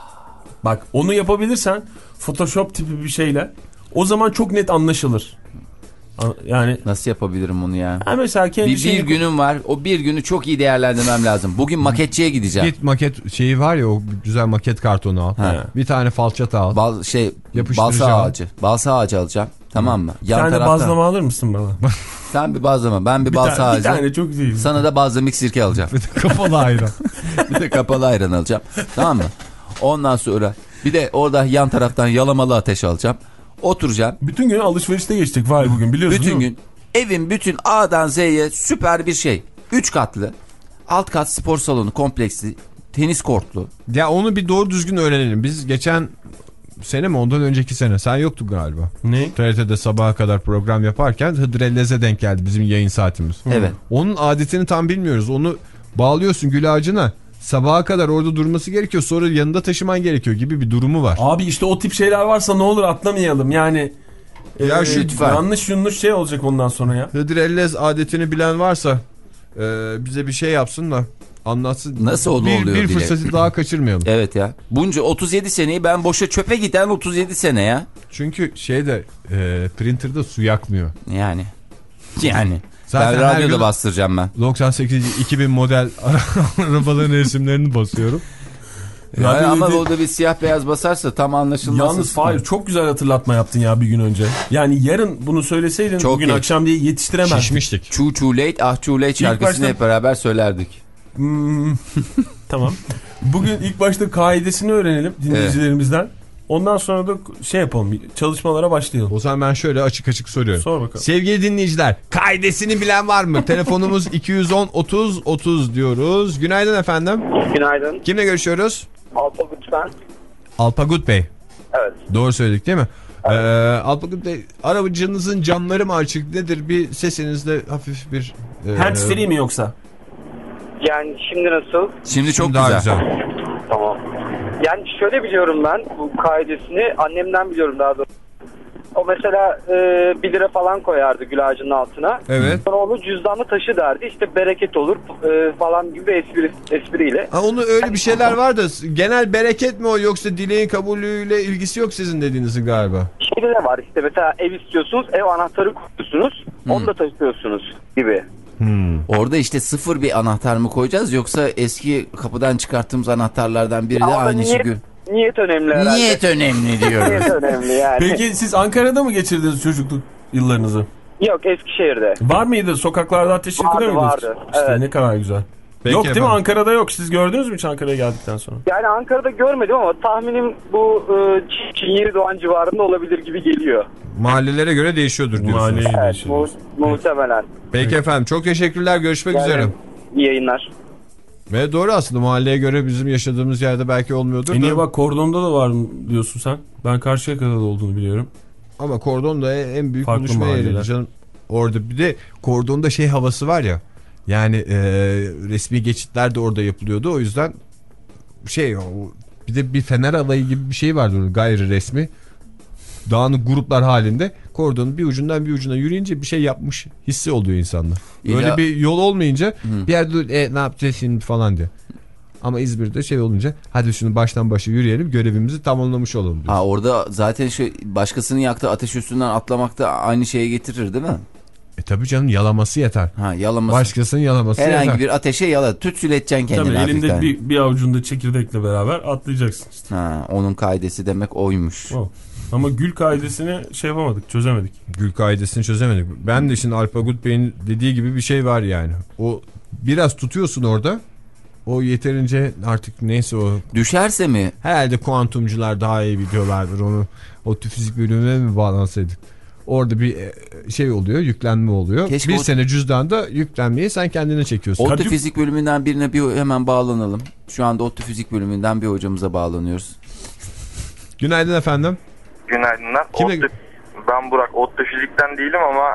Bak onu yapabilirsen Photoshop tipi bir şeyle o zaman çok net anlaşılır. Yani nasıl yapabilirim onu ya? Ha mesela kendi bir, bir günüm var. O bir günü çok iyi değerlendirmem lazım. Bugün maketçiye gideceğim. Git maket şeyi var ya o güzel maket kartonu al. Ha. Bir tane falçata al. Bal şey balsa ağacı. Balsa ağacı alacağım. Tamam mı? Yan Sen taraftan... de bazlama alır mısın bana? Sen bir bazlama. Ben bir, bir balsa ağacı. Bir tane çok değil. Sana da bazlamik sirke alacağım. Bir de kapalı ayran. Bir de kapalı ayran alacağım. Tamam mı? Ondan sonra bir de orada yan taraftan yalamalı ateş alacağım. Oturacağım. Bütün gün alışverişte geçtik var bugün biliyorsun. Bütün gün. Evin bütün A'dan Z'ye süper bir şey. Üç katlı. Alt kat spor salonu kompleksi. Tenis kortlu. Ya onu bir doğru düzgün öğrenelim. Biz geçen sene mi ondan önceki sene sen yoktun galiba. Ne? T R T'de sabaha kadar program yaparken Hıdrellez'e denk geldi bizim yayın saatimiz. Evet. Onun adetini tam bilmiyoruz. Onu bağlıyorsun gül ağacına. Sabaha kadar orada durması gerekiyor. Sonra yanında taşıman gerekiyor gibi bir durumu var. Abi işte o tip şeyler varsa ne olur atlamayalım. Yani Ya Ee, şu yanlış yanlış şey olacak ondan sonra ya. Hıdrellez adetini bilen varsa e, bize bir şey yapsın da anlatsın. Nasıl onu bir, oluyor Bir bile. fırsatı daha kaçırmayalım. Evet ya. Bunca otuz yedi seneyi ben boşa çöpe giden otuz yedi sene ya. Çünkü şeyde e, printer'da su yakmıyor. Yani. Yani. Zaten ben radyoda gün bastıracağım ben. doksan sekiz iki bin model arabaların resimlerini basıyorum. Yani Radyo ama dedi... orada bir siyah beyaz basarsa tam anlaşılmaz. Yalnız Fahir çok güzel hatırlatma yaptın ya bir gün önce. Yani yarın bunu söyleseydin çok bugün geç. akşam diye yetiştiremezdik. Şişmiştik. Çu çu late ah çu late şarkısını başta... hep beraber söylerdik. Hmm. Tamam. Bugün ilk başta kaidesini öğrenelim dinleyicilerimizden. Evet. Ondan sonra da şey yapalım, çalışmalara başlayalım. O zaman ben şöyle açık açık soruyorum. Sor bakalım. Sevgili dinleyiciler, kaidesini bilen var mı? Telefonumuz iki yüz on otuz otuz diyoruz. Günaydın efendim. Günaydın. Kimle görüşüyoruz? Alpagut ben. Alpagut Bey. Evet. Doğru söyledik değil mi? Evet. Ee, Alpagut Bey, aracınızın camları mı açık nedir? Bir sesinizde hafif bir... E, Hands free mi yoksa? Yani şimdi nasıl? Şimdi çok şimdi daha güzel. güzel. Tamam. Yani şöyle biliyorum ben bu kaidesini, annemden biliyorum daha doğrusu. O mesela e, bir lira falan koyardı gül ağacının altına. Evet. Sonra onu cüzdanlı taşı derdi. İşte bereket olur e, falan gibi bir espri, espriyle. Ha, onu öyle bir şeyler var da genel bereket mi o yoksa dileğin kabulüyle ilgisi yok sizin dediğinizin galiba. Şeyde de var işte mesela ev istiyorsunuz, ev anahtarı kuruyorsunuz, hmm. onu da taşıyorsunuz gibi. Hmm. Orada işte sıfır bir anahtar mı koyacağız yoksa eski kapıdan çıkarttığımız anahtarlardan biri de ama aynı niyet, şey. Niyet önemli herhalde. Niyet önemli diyoruz. Niyet önemli yani. Peki siz Ankara'da mı geçirdiniz çocukluk yıllarınızı? Yok, Eskişehir'de. Var mıydı? Sokaklarda ateş yakılıyor muydu? Vardı, vardı. İşte evet. Ne kadar güzel. Peki yok efendim. Değil mi? Ankara'da yok. Siz gördünüz mü hiç Ankara'ya geldikten sonra? Yani Ankara'da görmedim ama tahminim bu e, Çin Yeni Doğan civarında olabilir gibi geliyor. Mahallelere göre değişiyordur diyorsunuz. Mahalleye Evet, değişiyor. mu muhtemelen. Peki efendim, çok teşekkürler, görüşmek yani, üzere. İyi yayınlar. Ve doğru aslında, mahalleye göre bizim yaşadığımız yerde belki olmuyordur. E niye da... bak Kordon'da da var mı diyorsun sen? Ben Karşıyaka'da da olduğunu biliyorum. Ama Kordon'da en büyük Farklı buluşma yeri canım. Orada bir de Kordon'da şey havası var ya. Yani e, resmi geçitler de orada yapılıyordu. O yüzden şey o, bir de bir fener alayı gibi bir şey vardı onun gayri resmi. Dağınık gruplar halinde Kordon'un bir ucundan bir ucuna yürüyünce bir şey yapmış hissi oluyor insanda. Böyle ya... bir yol olmayınca Hı. bir yerde e, ne yapacağız şimdi falan diye. Ama İzmir'de şey olunca hadi şunu baştan başa yürüyelim, görevimizi tamamlamış olalım diyorsun. Ha, orada zaten şu başkasının yaktığı ateş üstünden atlamak da aynı şeye getirir değil mi? E tabii canım, yalaması yeter. Ha, yalaması. Başkasının yalaması Herhangi yeter. bir ateşe yala. Tütsületeceksin kendini. Tabii elinde bir, bir avucunda çekirdekle beraber atlayacaksın işte. Ha, onun kaidesi demek oymuş. O. Ama gül kaidesini şey yapamadık, çözemedik. Gül kaidesini çözemedik. Ben de şimdi Alpagut Bey'in dediği gibi bir şey var yani. O biraz tutuyorsun orada. O yeterince artık neyse o. Düşerse mi? Herhalde kuantumcular daha iyi biliyorlardır onu. O fizik bölümüne mi bağlansaydık? Orada bir şey oluyor, yüklenme oluyor. Keşke bir o... sene cüzdanda yüklenmeyi sen kendine çekiyorsun. ODTÜ fizik bölümünden birine bir hemen bağlanalım. Şu anda ODTÜ fizik bölümünden bir hocamıza bağlanıyoruz. Günaydın efendim. Günaydınlar. Kimle... ODTÜ, ben Burak. ODTÜ fizikten değilim ama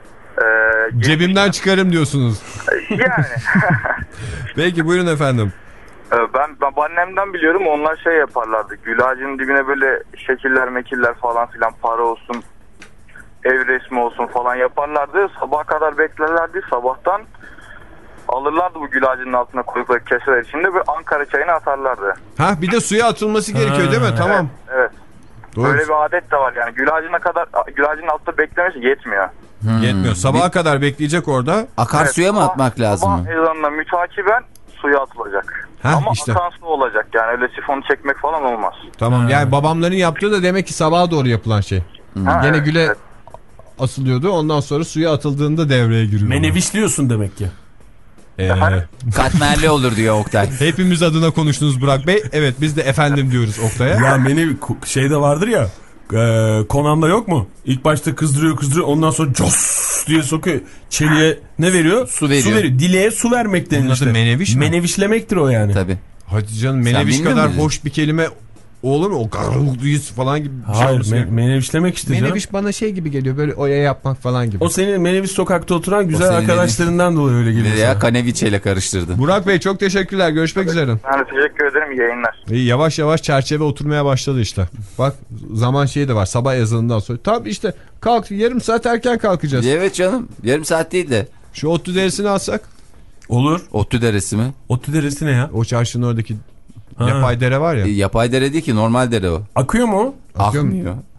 e, cebimden çıkarım diyorsunuz. Yani. Peki buyurun efendim. Ben, ben annemden biliyorum, onlar şey yaparlardı. Gül ağacının dibine böyle şekiller mekiller falan filan, para olsun, ev resmi olsun falan yaparlardı. Sabaha kadar beklerlerdi. Sabahtan alırlardı bu gül ağacının altına koydukları keseler içinde ve Ankara çayını atarlardı. Ha, bir de suya atılması gerekiyor ha, değil mi? Tamam. Evet. evet. Böyle bir adet de var yani. Gül ağacına kadar, gül ağacının altında beklemesi yetmiyor. Hmm. Yetmiyor. Sabaha bir... kadar bekleyecek orada. Akarsuya evet, mı sabah, atmak lazım? Sabah ezanına mütakiben suya atılacak. Heh, ama işte. akan su olacak yani, öyle sifonu çekmek falan olmaz. Tamam ha. Yani babamların yaptığı da demek ki sabaha doğru yapılan şey. Hmm. Ha, Gene evet, güle evet. asılıyordu, ondan sonra suya atıldığında devreye giriyor. Menevişliyorsun demek ki. Ee, Katmerli olur diyor Oktay. Hepimiz adına konuştunuz Burak Bey. Evet, biz de efendim diyoruz Oktay'a. Ya Menevi şeyde vardır ya, e, Conan'da yok mu? İlk başta kızdırıyor kızdırıyor, ondan sonra cos diye sokuyor. Çeliğe ne veriyor? Su veriyor. Su veriyor. Dileğe su vermek denir işte. Meneviş mi? Menevişlemektir o yani. Tabii. Hadi canım, meneviş kadar hoş bir kelime olur mu? O garuluyuz falan gibi bir Hayır, şey me menevişlemek işte canım. Meneviş bana şey gibi geliyor, böyle oya yapmak falan gibi. O senin Meneviş sokakta oturan güzel arkadaşlarından dolayı öyle geliyor. Veya Kaneviçe ile karıştırdı. Burak Bey çok teşekkürler. Görüşmek üzere. Ben de teşekkür ederim. İyi yayınlar. İyi, yavaş yavaş çerçeve oturmaya başladı işte. Bak zaman şeyi de var, sabah ezanından sonra. Tabii işte kalk, yarım saat erken kalkacağız. Evet canım, yarım saat değil de. Şu ODTÜ derisini alsak. Olur. ODTÜ deresi mi? ODTÜ deresi ne ya? O çarşının oradaki ha. yapay dere var ya. E, yapay dere değil ki, normal dere o. Akıyor mu? Akıyor Akmıyor. mu?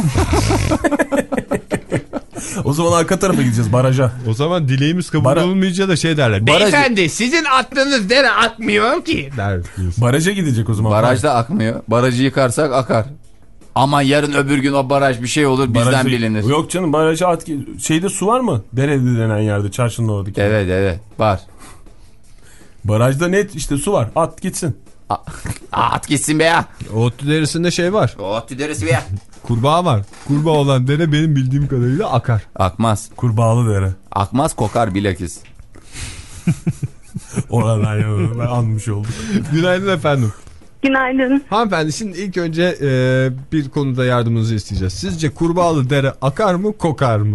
O zaman arka tarafa gideceğiz, baraja. O zaman dileğimiz kabul Bara... olmayınca da şey derler. Baraj... Beyefendi sizin attığınız dere akmıyor ki der. Baraja gidecek o zaman. Barajda akmıyor. Barajı yıkarsak akar. Ama yarın öbür gün o baraj bir şey olur, bizden barajı... bilinir. Yok canım, barajı at... Şeyde su var mı? Derede denen yerde, çarşının oradaki. Evet evet var. Barajda net işte su var. At gitsin. A at gitsin be ya. ODTÜ derisinde şey var. ODTÜ deresi be ya. Kurbağa var. Kurbağa olan dere benim bildiğim kadarıyla akar. Akmaz. Kurbağalı dere. Akmaz, kokar bilakis. Oradan yani anmış olduk. Günaydın efendim. Günaydın. Hanımefendi, şimdi ilk önce e, bir konuda yardımınızı isteyeceğiz. Sizce kurbağalı dere akar mı, kokar mı?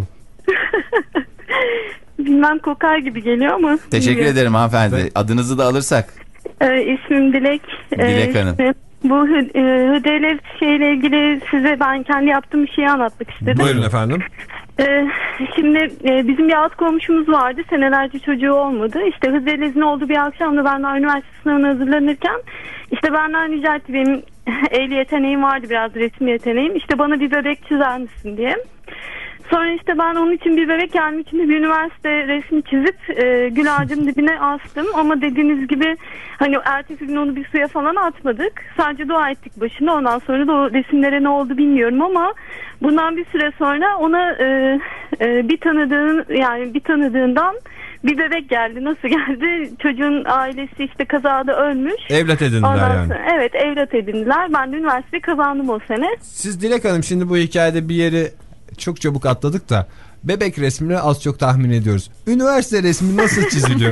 Bilmem, kokar gibi geliyor ama. Teşekkür bilmiyorum. ederim hanımefendi. Evet. Adınızı da alırsak. Ee, ismim Dilek. Dilek ee, Hanım. Ismim. Bu Hıdrellez şeyle ilgili size ben kendi yaptığım bir şeyi anlatmak istedim. Buyurun efendim. Ee, şimdi e, bizim bir alt komşumuz vardı. Senelerce çocuğu olmadı. İşte Hıdrellez'in olduğu bir akşamda ben daha üniversite sınavına hazırlanırken işte benden rica etti, benim el yeteneğim vardı, biraz resim yeteneğim. İşte bana bir bebek çizer misin diye. Sonra işte ben onun için bir bebek, kendim için de bir üniversite resmi çizip e, gül ağacının dibine astım. Ama dediğiniz gibi hani ertesi gün onu bir suya falan atmadık. Sadece dua ettik başına. Ondan sonra da o resimlere ne oldu bilmiyorum ama bundan bir süre sonra ona e, e, bir tanıdığın yani bir tanıdığından bir bebek geldi. Nasıl geldi? Çocuğun ailesi işte kazada ölmüş. Evlat edindiler Ondan yani. Sonra, evet, evlat edindiler. Ben de üniversiteyi kazandım o sene. Siz Dilek Hanım, şimdi bu hikayede bir yeri çok çabuk atladık da bebek resmini az çok tahmin ediyoruz. Üniversite resmi nasıl çiziliyor?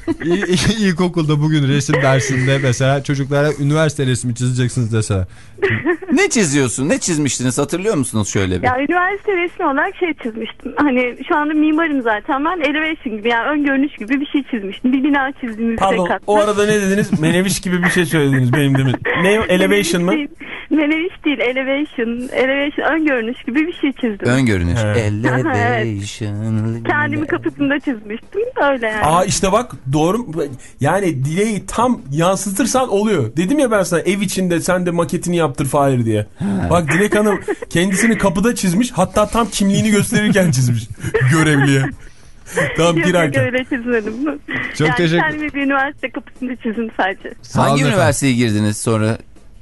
İlkokulda bugün resim dersinde mesela çocuklara üniversite resmi çizeceksiniz mesela. Ne çiziyorsun? Ne çizmiştiniz? Hatırlıyor musunuz şöyle bir? Ya üniversite resmi olarak şey çizmiştim. Hani şu anda mimarım zaten ben. Elevation gibi, yani ön görünüş gibi bir şey çizmiştim. Bir bina çizdiğim. Pardon, o arada ne dediniz? Meneviş gibi bir şey söylediniz benim demin. Ne? Elevation mı? Meneviş değil, elevation. Elevation, ön görünüş gibi bir şey çizdim. Ön görünüş. Evet. Elevation. Kendimi kapısında çizmiştim. Öyle yani. Aa işte bak, doğru. Yani dileği tam yansıtırsan oluyor. Dedim ya ben sana, ev içinde sen de maketini yaptır Fahir diye. Bak Dilek Hanım kendisini kapıda çizmiş. Hatta tam kimliğini gösterirken çizmiş. Görevliye. Tam Yok, girerken. yok, öyle çizmedim. Çok yani teşekkür. kendimi bir üniversite kapısında çizdim sadece. Hangi üniversiteye girdiniz sonra?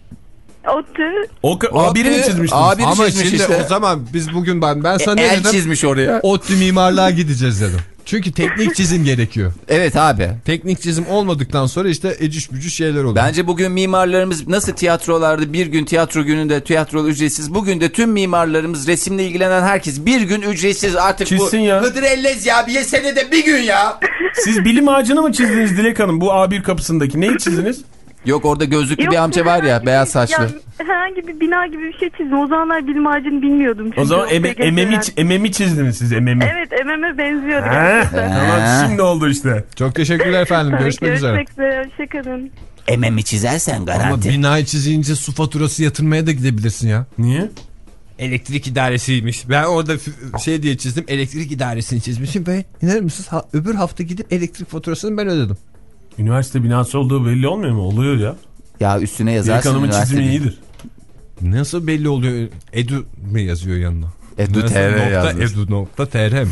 ODTÜ. O A bir'i mi çizmiştiniz? A bir'i Ama çizmiş şimdi işte. o zaman biz bugün ben, ben sana E, ne el dedim? çizmiş oraya. ODTÜ mimarlığa gideceğiz dedim. Çünkü teknik çizim gerekiyor. Evet abi. Teknik çizim olmadıktan sonra işte eciş bücüş şeyler oluyor. Bence bugün mimarlarımız nasıl tiyatrolarda bir gün tiyatro gününde tiyatro ücretsiz. Bugün de tüm mimarlarımız, resimle ilgilenen herkes bir gün ücretsiz artık. Çizsin bu. ya. Hıdrellez ya, bir senede bir gün ya. Siz bilim ağacını mı çizdiniz Dilek Hanım? Bu A bir kapısındaki. Neyi çizdiniz? Yok, orada gözlüklü Yok, bir amca var ya, beyaz saçlı. Yani herhangi bir bina gibi bir şey çizdim. O zamanlar bilim ağacını bilmiyordum. O zaman Çünkü eme, ememi, ememi çizdiniz siz, ememi. Evet, ememe benziyordu. Ha, tamam, şimdi oldu işte. Çok teşekkürler efendim. Görüşmek üzere. Görüşmek üzere. Hoşçakalın. Ememi çizersen garanti. Ama binayı çizince su faturası yatırmaya da gidebilirsin ya. Niye? Elektrik idaresiymiş. Ben orada şey diye çizdim. Elektrik idaresini çizmişim ve inanır mısınız? Ha, öbür hafta gidip elektrik faturasını ben ödedim. Üniversite binası olduğu belli olmuyor mu? Oluyor ya. Ya üstüne yazarsın. Dilek Hanım'ın çizimi iyidir. Nasıl belli oluyor? Edu mu yazıyor yanına? Edu T R yazmış. Edu nokta T R mi?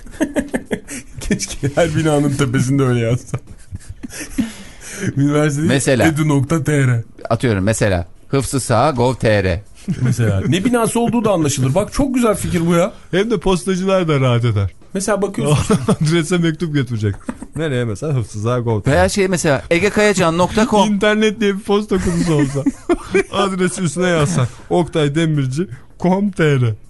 Keşke her binanın tepesinde öyle yazsa. Üniversite mesela edu nokta T R. Atıyorum mesela hıfzı saha gov nokta T R. Mesela ne binası olduğu da anlaşılır. Bak çok güzel fikir bu ya. Hem de postacılar da rahat eder. Mesela bakıyorsun. Adrese mektup götürecek. Nereye mesela? Hıfzıza gov. Veya şey mesela egekayacan nokta com. İnternet diye bir posta kutusu olsa. Adresi üstüne yazsan. Oktay Demirci com nokta T R.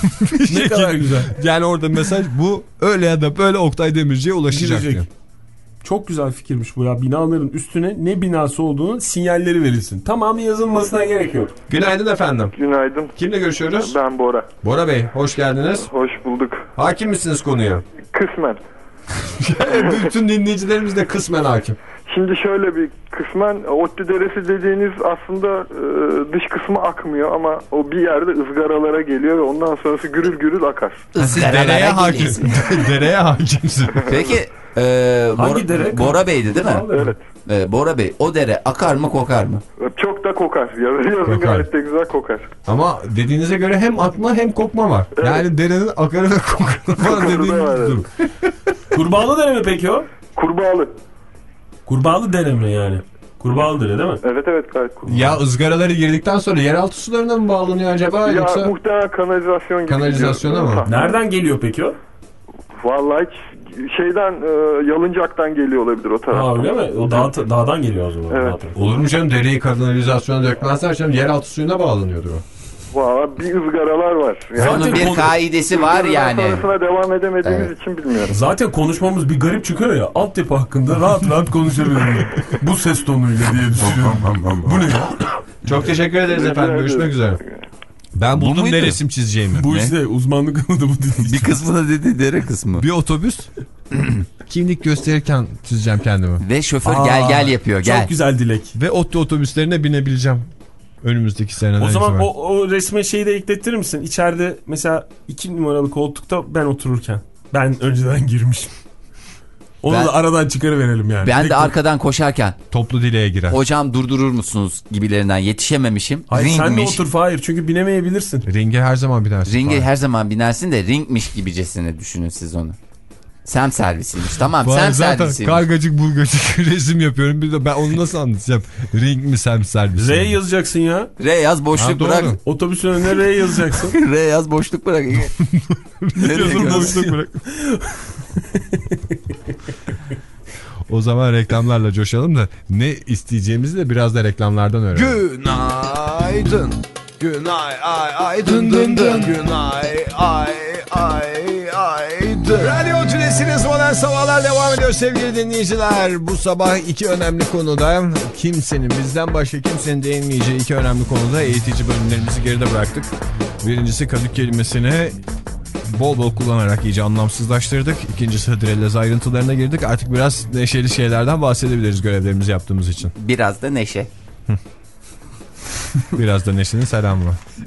Ne kadar güzel. Yani orada mesaj bu, öyle ya da böyle Oktay Demirci'ye ulaşacak diyor. Çok güzel fikirmiş bu ya. Binaların üstüne ne binası olduğunu sinyalleri verilsin. Tamamı yazılmasına gerek yok. Günaydın efendim. Günaydın. Kimle görüşüyoruz? Ben Bora. Bora Bey, hoş geldiniz. Hoş bulduk. Hakim misiniz konuya? Kısmen. Bütün dinleyicilerimiz de kısmen hakim. Şimdi şöyle bir kısmen Ottu Deresi dediğiniz aslında e, dış kısmı akmıyor ama o bir yerde ızgaralara geliyor ve ondan sonrası gürül gürül akar. Siz dereye hakim. Dereye hakimsin. Peki e, Bora, dere? Bora Bey'di değil mi? Evet. E, Bora Bey, o dere akar mı kokar mı? Çok da kokar. Yazın gayet de güzel kokar. Ama dediğinize göre hem akma hem kokma var. Evet. Yani derenin akarı ve kokarı var dediğiniz. Kurbağalı dere mi peki o? Kurbağalı. Kurbağalı dere mi yani? Kurbağalı dere değil mi? Evet evet gayet kurbağalı. Ya ızgaraları girdikten sonra yeraltı sularına mı bağlanıyor acaba? Ya yoksa... muhtemelen kanalizasyon gibi. Kanalizasyona mı? Nereden geliyor peki o? Vallahi şeyden e, Yalıncak'tan geliyor olabilir o taraftan. Ha öyle mi? O dağ, dağdan geliyor o zaman. Evet. Olur mu canım, dereyi kanalizasyona dökmezler canım, yeraltı suyuna bağlanıyordur o. Valla bir ızgaralar var. Yani onun bir kaidesi var yani. Sonrasına devam edemediğimiz evet. için bilmiyorum. Zaten konuşmamız bir garip çıkıyor ya. Altyapı hakkında rahat rahat konuşabilirim. Bu ses tonuyla diye düşünüyorum. Bu ne ya? Çok teşekkür ederiz efendim. Görüşmek üzere. Ben buldum ne resim çizeceğimi. Bu ne? işte uzmanlık alanı bu dedi. Bir kısmına dedi dere kısmı. Bir otobüs. Kimlik gösterirken çizeceğim kendimi. Ve şoför Aa, gel gel yapıyor. Gel. Çok güzel dilek. Ve Otto otobüslerine binebileceğim. Önümüzdeki seneden. O zaman o, o resme şeyi de eklettirir misin? İçeride mesela iki numaralı koltukta ben otururken. Ben önceden girmişim. Onu ben, da aradan çıkarıverelim yani. Ben Tek de arkadan koşarken. Toplu dileğe girer. Hocam durdurur musunuz gibilerinden yetişememişim. Hayır Ringmiş. Sen de otur Fahir çünkü binemeyebilirsin. Ringe her zaman binersin. Ringe Fahir. her zaman binersin de ringmiş gibicesine düşünün siz onu. Sem servisiymiş. Tamam Fahir, sem zaten servisiymiş. Kargacık bulgacık resim yapıyorum. Bir de ben onu nasıl anlatacağım? Ring mi sem servisi? R yazacaksın ya. R yaz boşluk ha, bırak. Otobüsün önüne R yazacaksın. R yaz boşluk bırak. Yazın boşluk bırak. O zaman reklamlarla coşalım da ne isteyeceğimizi de biraz da reklamlardan öğrenelim. Günaydın. Günay ay ay dın dın dın. Günay ay ay ay dın. Radyo Tülesi'niz Modern Sabahlar devam ediyor sevgili dinleyiciler. Bu sabah iki önemli konuda, kimsenin bizden başka kimsenin değinmeyeceği iki önemli konuda eğitici bölümlerimizi geride bıraktık. Birincisi kadük kelimesini bol bol kullanarak iyice anlamsızlaştırdık. İkincisi Hıdrellez ayrıntılarına girdik. Artık biraz neşeli şeylerden bahsedebiliriz görevlerimizi yaptığımız için. Biraz da neşe. Biraz da neşenin selamı.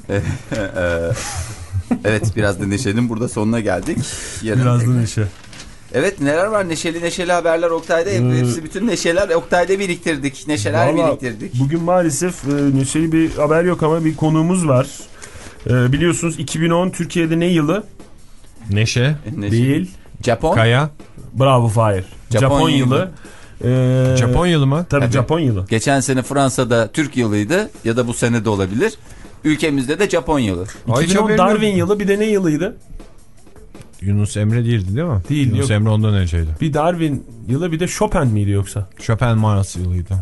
Evet, biraz da neşenin burada sonuna geldik. Yarın biraz da neşe. Evet, neler var neşeli neşeli haberler Oktay'da. Ee, hepsi bütün neşeler Oktay'da biriktirdik. Neşeler biriktirdik. Bugün maalesef e, neşeli bir haber yok ama bir konuğumuz var. E, biliyorsunuz iki bin on Türkiye'de ne yılı? Neşe. Neşe. Değil. Japon. Kaya. Bravo Fahir. Japon, Japon yılı. yılı. Ee, Japon yılı mı? Tabii, tabii Japon yılı. Geçen sene Fransa'da Türk yılıydı ya da bu sene de olabilir. Ülkemizde de Japon yılı. iki bin on Darwin yılı, bir de ne yılıydı? Yunus Emre değildi değil mi? Değil. Yunus yok. Emre ondan önceydi. Bir Darwin yılı, bir de Chopin miydi yoksa? Chopin Mars yılıydı.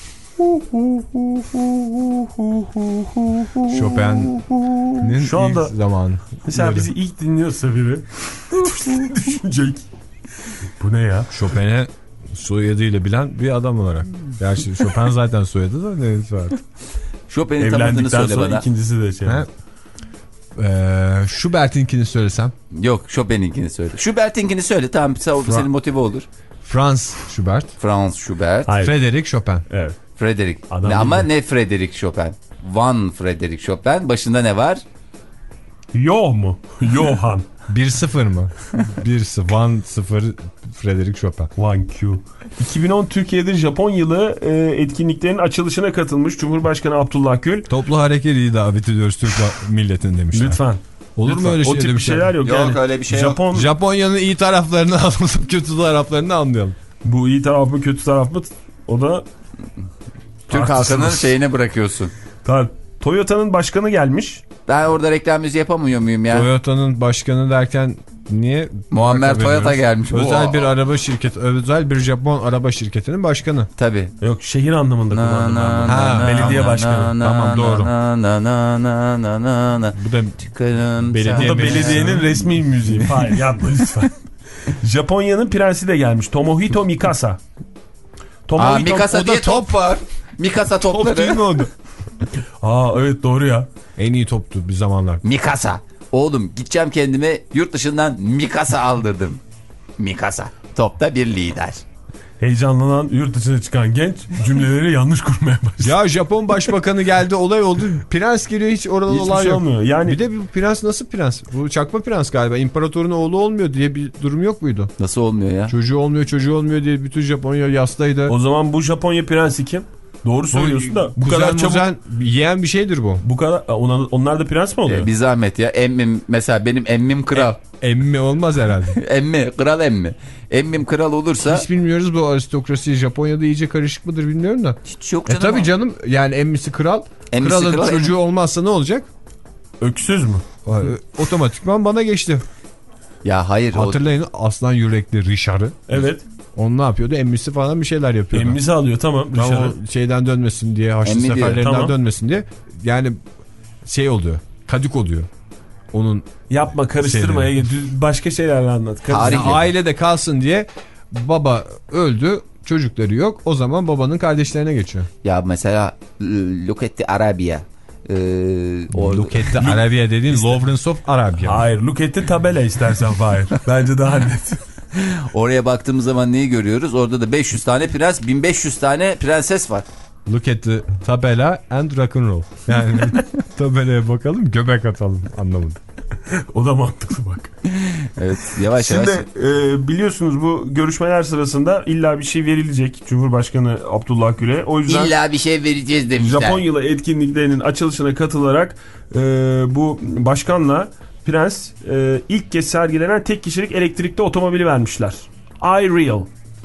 Chopin'in şu anda ilk zamanı. Mesela bizi ilk dinliyorsa biri düşünecek. Bu ne ya? Chopin'e soyadıyla bilen bir adam olarak. Gerçi Chopin zaten soyadı da neyse artık. Chopin'in tam adını söyle bana. İkincisi de şey. Ee, Schubert'inkini söylesem. Yok, Chopin'inkini söyle. Schubert'inkini söyle, tamam, Fra- senin motive olur. Franz Schubert. Franz Schubert. Hayır. Frederick Chopin. Evet. Frederick. Ne, ama ne Frederick Chopin? Van Frederick Chopin. Başında ne var? Yo mu? Johann. bir sıfır mı? bir sıfır. Van sıfır Frederick Chopin. Van Q. iki bin on Türkiye'de Japon yılı e, etkinliklerinin açılışına katılmış Cumhurbaşkanı Abdullah Gül. Toplu hareketi davet ediyoruz Türk milletini demişler. Lütfen. Olur Lütfen. mu öyle şey? O tip bir şeyler yok. Yok yani. öyle bir şey Japon... yok. Japonya'nın iyi taraflarını alalım, kötü taraflarını anlayalım. Bu iyi taraf mı kötü taraf mı? O da Türk halkının şeyine bırakıyorsun. Toyota'nın başkanı gelmiş. Ben orada reklam müziği yapamıyor muyum ya? Toyota'nın başkanı derken niye? Muammer Toyota gelmiş. Özel Oo. bir araba şirketi, özel bir Japon araba şirketinin başkanı. Tabii. Yok, şehir anlamında kullandım ben bunu. Ha, belediye başkanı. Na, tamam doğru. Na, na, na, na, na, na. Bu da Çıkarın belediye Bu da belediyenin resmi müziği. Hayır, yapma lütfen. Japonya'nın prensi de gelmiş. Tomohito Mikasa. Tomohito, Aa, Mikasa diye top, top var. Mikasa topları. Top değil mi o da? Aa evet doğru ya. En iyi toptu bir zamanlar. Mikasa. Oğlum gideceğim kendime yurt dışından Mikasa aldırdım. Mikasa. Topta bir lider. Heyecanlanan yurt dışına çıkan genç cümleleri yanlış kurmaya başladı. Ya Japon başbakanı geldi, olay oldu. Prens geliyor, hiç orada Hiçbir olay şey yok. Olmuyor. Yani... Bir de bu prens nasıl prens? Bu çakma prens galiba. İmparatorun oğlu olmuyor diye bir durum yok muydu? Nasıl olmuyor ya? Çocuğu olmuyor çocuğu olmuyor diye bütün Japonya yastaydı. O zaman bu Japonya prensi kim? Doğru söylüyorsun da bu kuzen, kadar çabuk muzen, yiyen bir şeydir bu. Bu kadar onlar, onlar da prens mi oluyor? Ee, bir zahmet ya. Emmim mesela benim emmim kral. E, emmi olmaz herhalde. Emmi kral emmi. Emmim kral olursa. Hiç bilmiyoruz bu aristokrasi. Japonya'da iyice karışık mıdır bilmiyorum da. Hiç yok canım. E tabii canım yani emmisi kral. Emmisi Kralın kral, çocuğu emmi. Olmazsa ne olacak? Öksüz mü? Otomatikman bana geçti. Ya hayır. Hatırlayın o... aslan yürekli Richard'ı. Evet. On ne yapıyordu? Emmisi falan bir şeyler yapıyordu. Emmisi alıyor tamam. Tam o şeyden dönmesin diye, Haçlı Emmi seferlerinden tamam. dönmesin diye. Yani şey oluyor. Kadük oluyor. Onun yapma karıştırmaya şeyleri. Başka şeylerle anlat. Yani ailede kalsın diye baba öldü, çocukları yok. O zaman babanın kardeşlerine geçiyor. Ya mesela look at the Arabia. Ee, look at the Arabia dediğin Lawrence of Arabia. Hayır, look at the tabela istersen Fahir. Bence daha net. Oraya baktığımız zaman neyi görüyoruz? Orada da beş yüz tane prens, bin beş yüz tane prenses var. Look at the tabela and rock and roll. Yani tabelaya bakalım, göbek atalım anlamında. O da mantıklı bak. Evet, yavaş Şimdi, yavaş. Şimdi e, biliyorsunuz bu görüşmeler sırasında illa bir şey verilecek Cumhurbaşkanı Abdullah Gül'e. O yüzden illa bir şey vereceğiz demişler. Japonyalı etkinliklerinin açılışına katılarak e, bu başkanla prens e, ilk kez sergilenen tek kişilik elektrikli otomobili vermişler. iReal.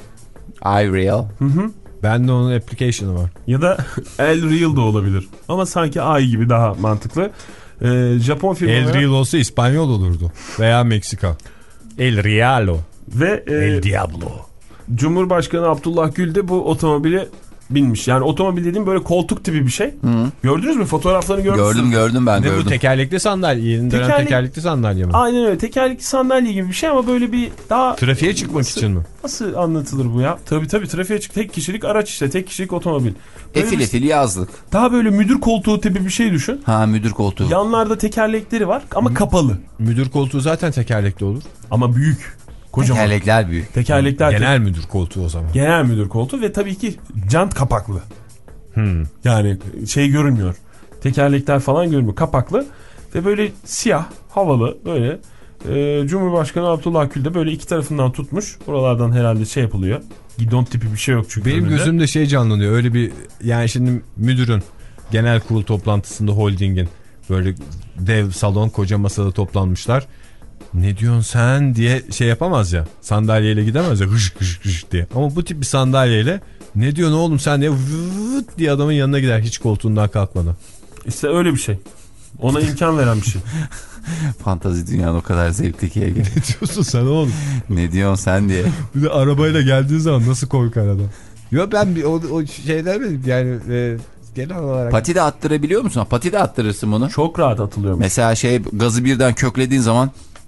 iReal. Hı hı. Bende onun application'ı var. Ya da El Real da olabilir. Ama sanki i gibi daha mantıklı. Ee, Japon firmaları... El Real olsa İspanyol olurdu. Veya Meksika. El Realo. Ve e, El Diablo. Cumhurbaşkanı Abdullah Gül de bu otomobili binmiş. Yani otomobil dediğim böyle koltuk tipi bir şey. Hı. Gördünüz mü? Fotoğraflarını gördünüz mü? Gördüm gördüm ben ne gördüm. Bu tekerlekli sandalye. Yeni dönem Tekerlek... tekerlekli sandalye mi? Aynen öyle. Tekerlekli sandalye gibi bir şey ama böyle bir daha... Trafiğe çıkmak nasıl, için mi? Nasıl anlatılır bu ya? Tabii tabii trafiğe çık. Tek kişilik araç işte. Tek kişilik otomobil. Böyle efil efil yazlık. Daha böyle müdür koltuğu tipi bir şey düşün. Ha müdür koltuğu. Yanlarda tekerlekleri var ama Hı. kapalı. Müdür koltuğu zaten tekerlekli olur. Ama büyük. Kocaman. Tekerlekler büyük. Tekerlekler. Genel müdür koltuğu o zaman. Genel müdür koltuğu ve tabii ki jant kapaklı. Hmm. Yani şey görünmüyor. Tekerlekler falan görünmüyor. Kapaklı ve böyle siyah, havalı böyle. E, Cumhurbaşkanı Abdullah Gül de böyle iki tarafından tutmuş. Buralardan herhalde şey yapılıyor. Gidon tipi bir şey yok çünkü. Benim önünde. gözümde şey canlanıyor. Öyle bir yani şimdi müdürün genel kurul toplantısında holdingin böyle dev salon koca masada toplanmışlar. Ne diyorsun sen diye şey yapamaz ya. Sandalyeyle gidemez ya hış hış hış diye. Ama bu tip bir sandalyeyle ne diyorsun oğlum sen diye vıt diye adamın yanına gider hiç koltuğundan kalkmadan. İşte öyle bir şey. Ona imkan veren bir şey. Fantazi dünyanın o kadar zevkli ki Ege. Ne diyorsun sen oğlum? Ne diyorsun sen diye. Bir de arabayla geldiğin zaman nasıl korkar adam. Yok ben bir, o, o şeyler mi yani e, genel olarak. Pati de attırabiliyor musun? Pati de attırırsın bunu. Çok rahat atılıyor. Mesela şey gazı birden köklediğin zaman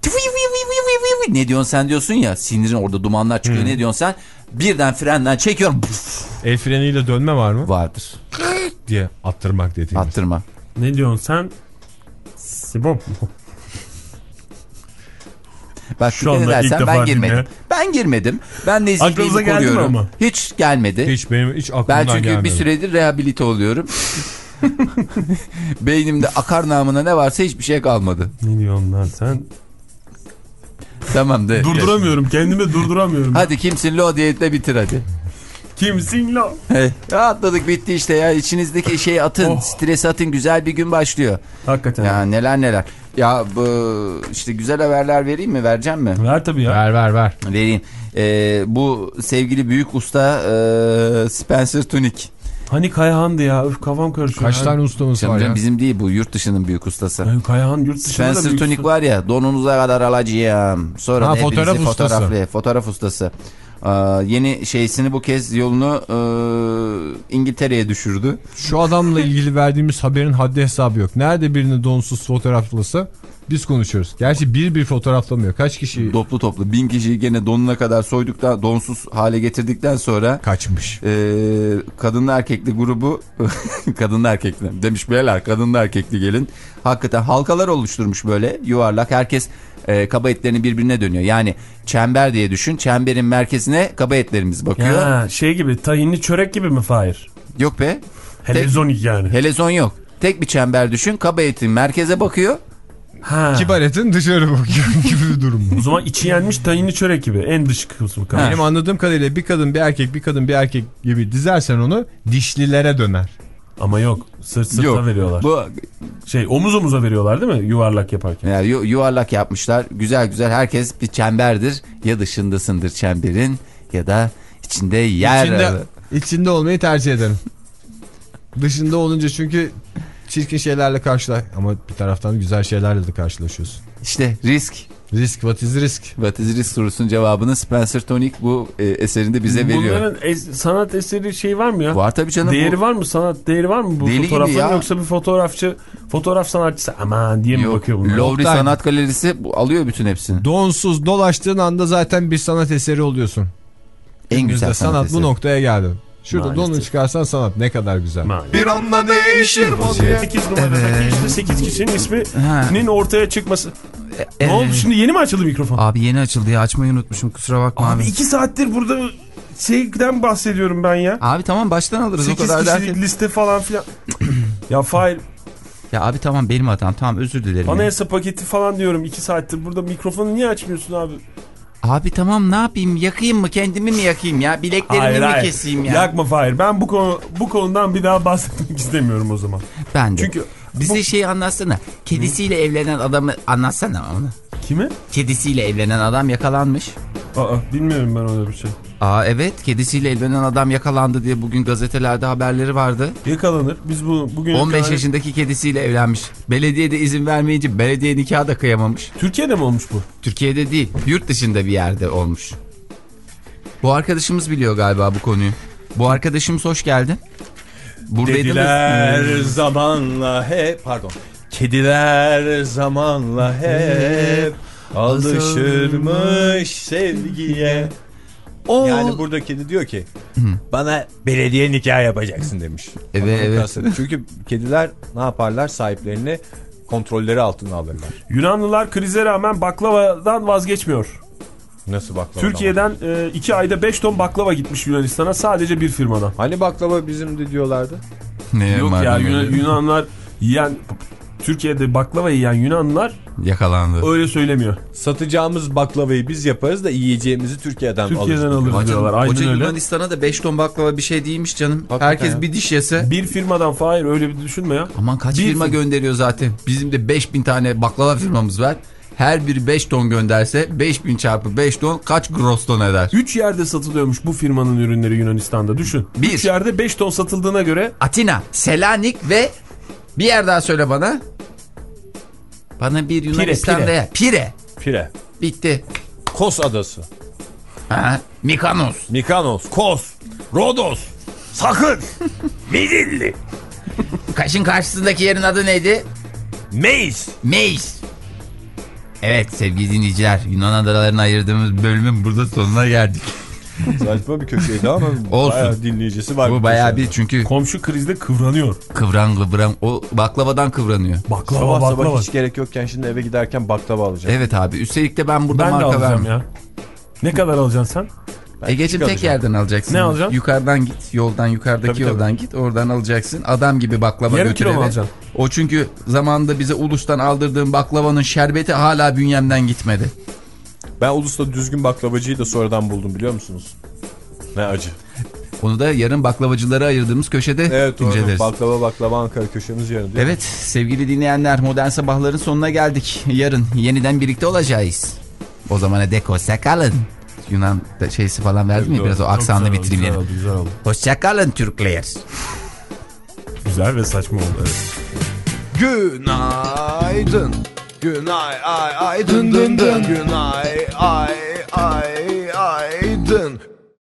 ne diyorsun sen diyorsun ya, sinirin orada dumanlar çıkıyor. Hmm. Ne diyorsun sen? Birden frenden çekiyorum. El freniyle dönme var mı? Vardır. Diye attırmak dediğimiz. Attırma. Ne diyorsun sen? Sibop. Bak şu anda edersen, ben girmedim. Dinle. Ben girmedim. Ben nezihliğimi koruyorum. Hiç gelmedi. Hiç benim hiç aklımdan gelmedi. Ben çünkü gelmedi. bir süredir rehabilite oluyorum. Beynimde akar namına ne varsa hiçbir şey kalmadı. Ne diyorsun lan sen? Tamam de. Durduramıyorum. Kendimi durduramıyorum. Hadi kimsin lo diyetle bitir hadi. Kimsin lo? Hey, atladık bitti işte ya. İçinizdeki şeyi atın. Oh. Stresi atın. Güzel bir gün başlıyor. Hakikaten. Ya neler neler. Ya bu işte güzel haberler vereyim mi? Vereceğim mi? Ver tabii ya. Ver ver ver. Vereyim. Ee, bu sevgili büyük usta e, Spencer Tunick. Hani Kayahan'dı ya. Öf, kafam karışıyor. Kaç tane ustamız Canım, var ya? Bizim değil bu, yurt dışının büyük ustası. Yani Kayahan yurt dışında Spencer da büyük Tunick usta. var ya, donunuza kadar alacağım. Sonra ha, fotoğraf ustası. Fotoğraflı, fotoğraf ustası. Ee, yeni şeysini bu kez yolunu e, İngiltere'ye düşürdü. Şu adamla ilgili verdiğimiz haberin haddi hesabı yok. Nerede birini donsuz fotoğraflısı? biz konuşuyoruz. Gerçi bir bir fotoğraflamıyor. Kaç kişi? Toplu toplu bin kişiyi gene donuna kadar soyduktan, donsuz hale getirdikten sonra kaçmış. E, kadınlı erkekli grubu kadınlı erkekli demiş beyler, kadınlı erkekli gelin. Hakikaten halkalar oluşturmuş böyle yuvarlak. Herkes e, kaba etlerini birbirine dönüyor. Yani çember diye düşün. Çemberin merkezine kaba etlerimiz bakıyor. Ya, şey gibi, tahinli çörek gibi mi Fahir? Yok be. Helezonik yani. Helezon yok. Tek bir çember düşün. Kaba etin merkeze bakıyor. Ha. Kibar etin dışarı bakıyor gibi bir durum. O zaman içi yenmiş tahinli çörek gibi. En dış kısmı. Ha. Benim anladığım kadarıyla bir kadın bir erkek bir kadın bir erkek gibi dizersen onu dişlilere döner. Ama yok. Sırt sırta yok, veriyorlar. Bu şey omuz omuza veriyorlar değil mi? Yuvarlak yaparken. Yani yu yuvarlak yapmışlar. Güzel güzel. Herkes bir çemberdir. Ya dışındasındır çemberin ya da içinde yer. İçinde, içinde olmayı tercih ederim. Dışında olunca çünkü çirkin şeylerle karşılar. Ama bir taraftan güzel şeylerle de karşılaşıyorsun. İşte risk. Risk, what is risk? What is risk sorusunun cevabını Spencer Tunick bu e, eserinde bize veriyor. Bunların es sanat eseri şey var mı ya? Var tabii canım. Değeri bu... var mı? Sanat değeri var mı bu Deli fotoğrafların, yoksa bir fotoğrafçı, fotoğraf sanatçısı aman diye mi Yok, bakıyor bunlar? Louvre Sanat Galerisi alıyor bütün hepsini. Donsuz dolaştığın anda zaten bir sanat eseri oluyorsun. En güzel sanat, sanat eseri. Bu noktaya geldi. Şurada Maalesef. donunu çıkarsan sanat ne kadar güzel. Maalesef. Bir anda değişir vaziyet. sekiz numaradaki evet. işte sekiz kişinin isminin ortaya çıkması. E, ne oldu şimdi, yeni mi açıldı mikrofon? Abi yeni açıldı ya, açmayı unutmuşum, kusura bakma abi. Abi iki saattir burada şeyden bahsediyorum ben ya. Abi tamam baştan alırız o kadar derken. sekiz kişilik liste falan filan. Ya fail. Ya abi tamam benim hatam, tamam özür dilerim. Anayasa ya. Paketi falan diyorum iki saattir burada, mikrofonu niye açmıyorsun abi? Abi tamam ne yapayım, yakayım mı kendimi mi yakayım ya, bileklerimi hayır, mi hayır. keseyim ya? Yakma Fahir, ben bu konu bu konudan bir daha bahsetmek istemiyorum o zaman. Ben de. Çünkü bize bu... şeyi anlatsana, kedisiyle Hı? evlenen adamı anlatsana onu. Kimi? Kedisiyle evlenen adam yakalanmış. Aa, bilmiyorum ben öyle bir şey. Aa evet, kedisiyle evlenen adam yakalandı diye bugün gazetelerde haberleri vardı. Yakalanır. Biz bu bugün on beş yakalanır. yaşındaki kedisiyle evlenmiş. Belediye de izin vermeyince belediye nikahı da kıyamamış. Türkiye'de mi olmuş bu? Türkiye'de değil, yurt dışında bir yerde olmuş. Bu arkadaşımız biliyor galiba bu konuyu. Bu arkadaşımız hoş geldin. Dediler zamanla hep pardon. Kediler zamanla hep alışırmış sevgiye. O... Yani burada kedi diyor ki bana belediye nikah yapacaksın demiş. Evet evet. Çünkü kediler ne yaparlar? Sahiplerini kontrolleri altına alırlar. Yunanlılar krize rağmen baklavadan vazgeçmiyor. Nasıl baklava? Türkiye'den e, iki ayda beş ton baklava gitmiş Yunanistan'a, sadece bir firmadan. Hani baklava bizimdi diyorlardı? Ne Yok ya, Yunan, Yunanlar yiyen, Türkiye'de baklava yiyen Yunanlılar yakalandı. Öyle söylemiyor. Satacağımız baklavayı biz yaparız da yiyeceğimizi Türkiye'den, Türkiye'den alırız. Hocam, diyorlar. Aynen hoca öyle. Yunanistan'a da beş ton baklava bir şey değilmiş canım. Hakikaten herkes ya. Bir diş yese. Bir firmadan Fahir, öyle bir düşünme ya. Aman kaç bir firma firma gönderiyor zaten. Bizim de beş bin tane baklava firmamız var. Her biri beş ton gönderse beş bin çarpı beş ton kaç gross ton eder? üç yerde satılıyormuş bu firmanın ürünleri Yunanistan'da, düşün. Bir. üç yerde beş ton satıldığına göre. Atina, Selanik ve bir yer daha söyle bana. Bana bir Yunanistan'da Pire. ya. Pire. Pire. Bitti. Kos adası. Ha, Mikanos. Mikanos, Kos, Rodos, Sakın, Midilli. Kaşın karşısındaki yerin adı neydi? Meis. Meis. Evet sevgili dinleyiciler, Yunan adalarını ayırdığımız bölümün burada sonuna geldik. Saçma bir köşeydi ama bayağı dinleyicisi var. Bu bayağı bir, çünkü komşu krizde kıvranıyor. Kıvran kıvran. O baklavadan kıvranıyor. Baklava sabah baklava. Sabah hiç gerek yokken şimdi eve giderken baklava alacağım. Evet abi, üstelik de ben burada ben marka vermem. ya. Ne kadar alacaksın sen? Egeciğim tek yerden alacaksın. Ne alacaksın? Yukarıdan git. Yoldan, yukarıdaki tabii, yoldan tabii. Git. Oradan alacaksın. Adam gibi baklava yarım götür kilo mu eve. alacaksın? O çünkü zamanında bize Ulus'tan aldırdığım baklavanın şerbeti hala bünyemden gitmedi. Ben Ulus'ta düzgün baklavacıyı da sonradan buldum, biliyor musunuz? Ne acı. Onu da yarın baklavacılara ayırdığımız köşede evet, inceleriz. Baklava baklava Ankara köşemiz yarın. Evet sevgili dinleyenler, Modern Sabahların sonuna geldik. Yarın yeniden birlikte olacağız. O zamana dek hoşçakalın. Yunan şeysi falan verdim ya, biraz o aksanlı bitireyim. Hoşçakalın Türkler. Güzel ve saçma oldu. Evet. Günaydın. Günay ay ay dın dın dın. Günay ay ay ay dın.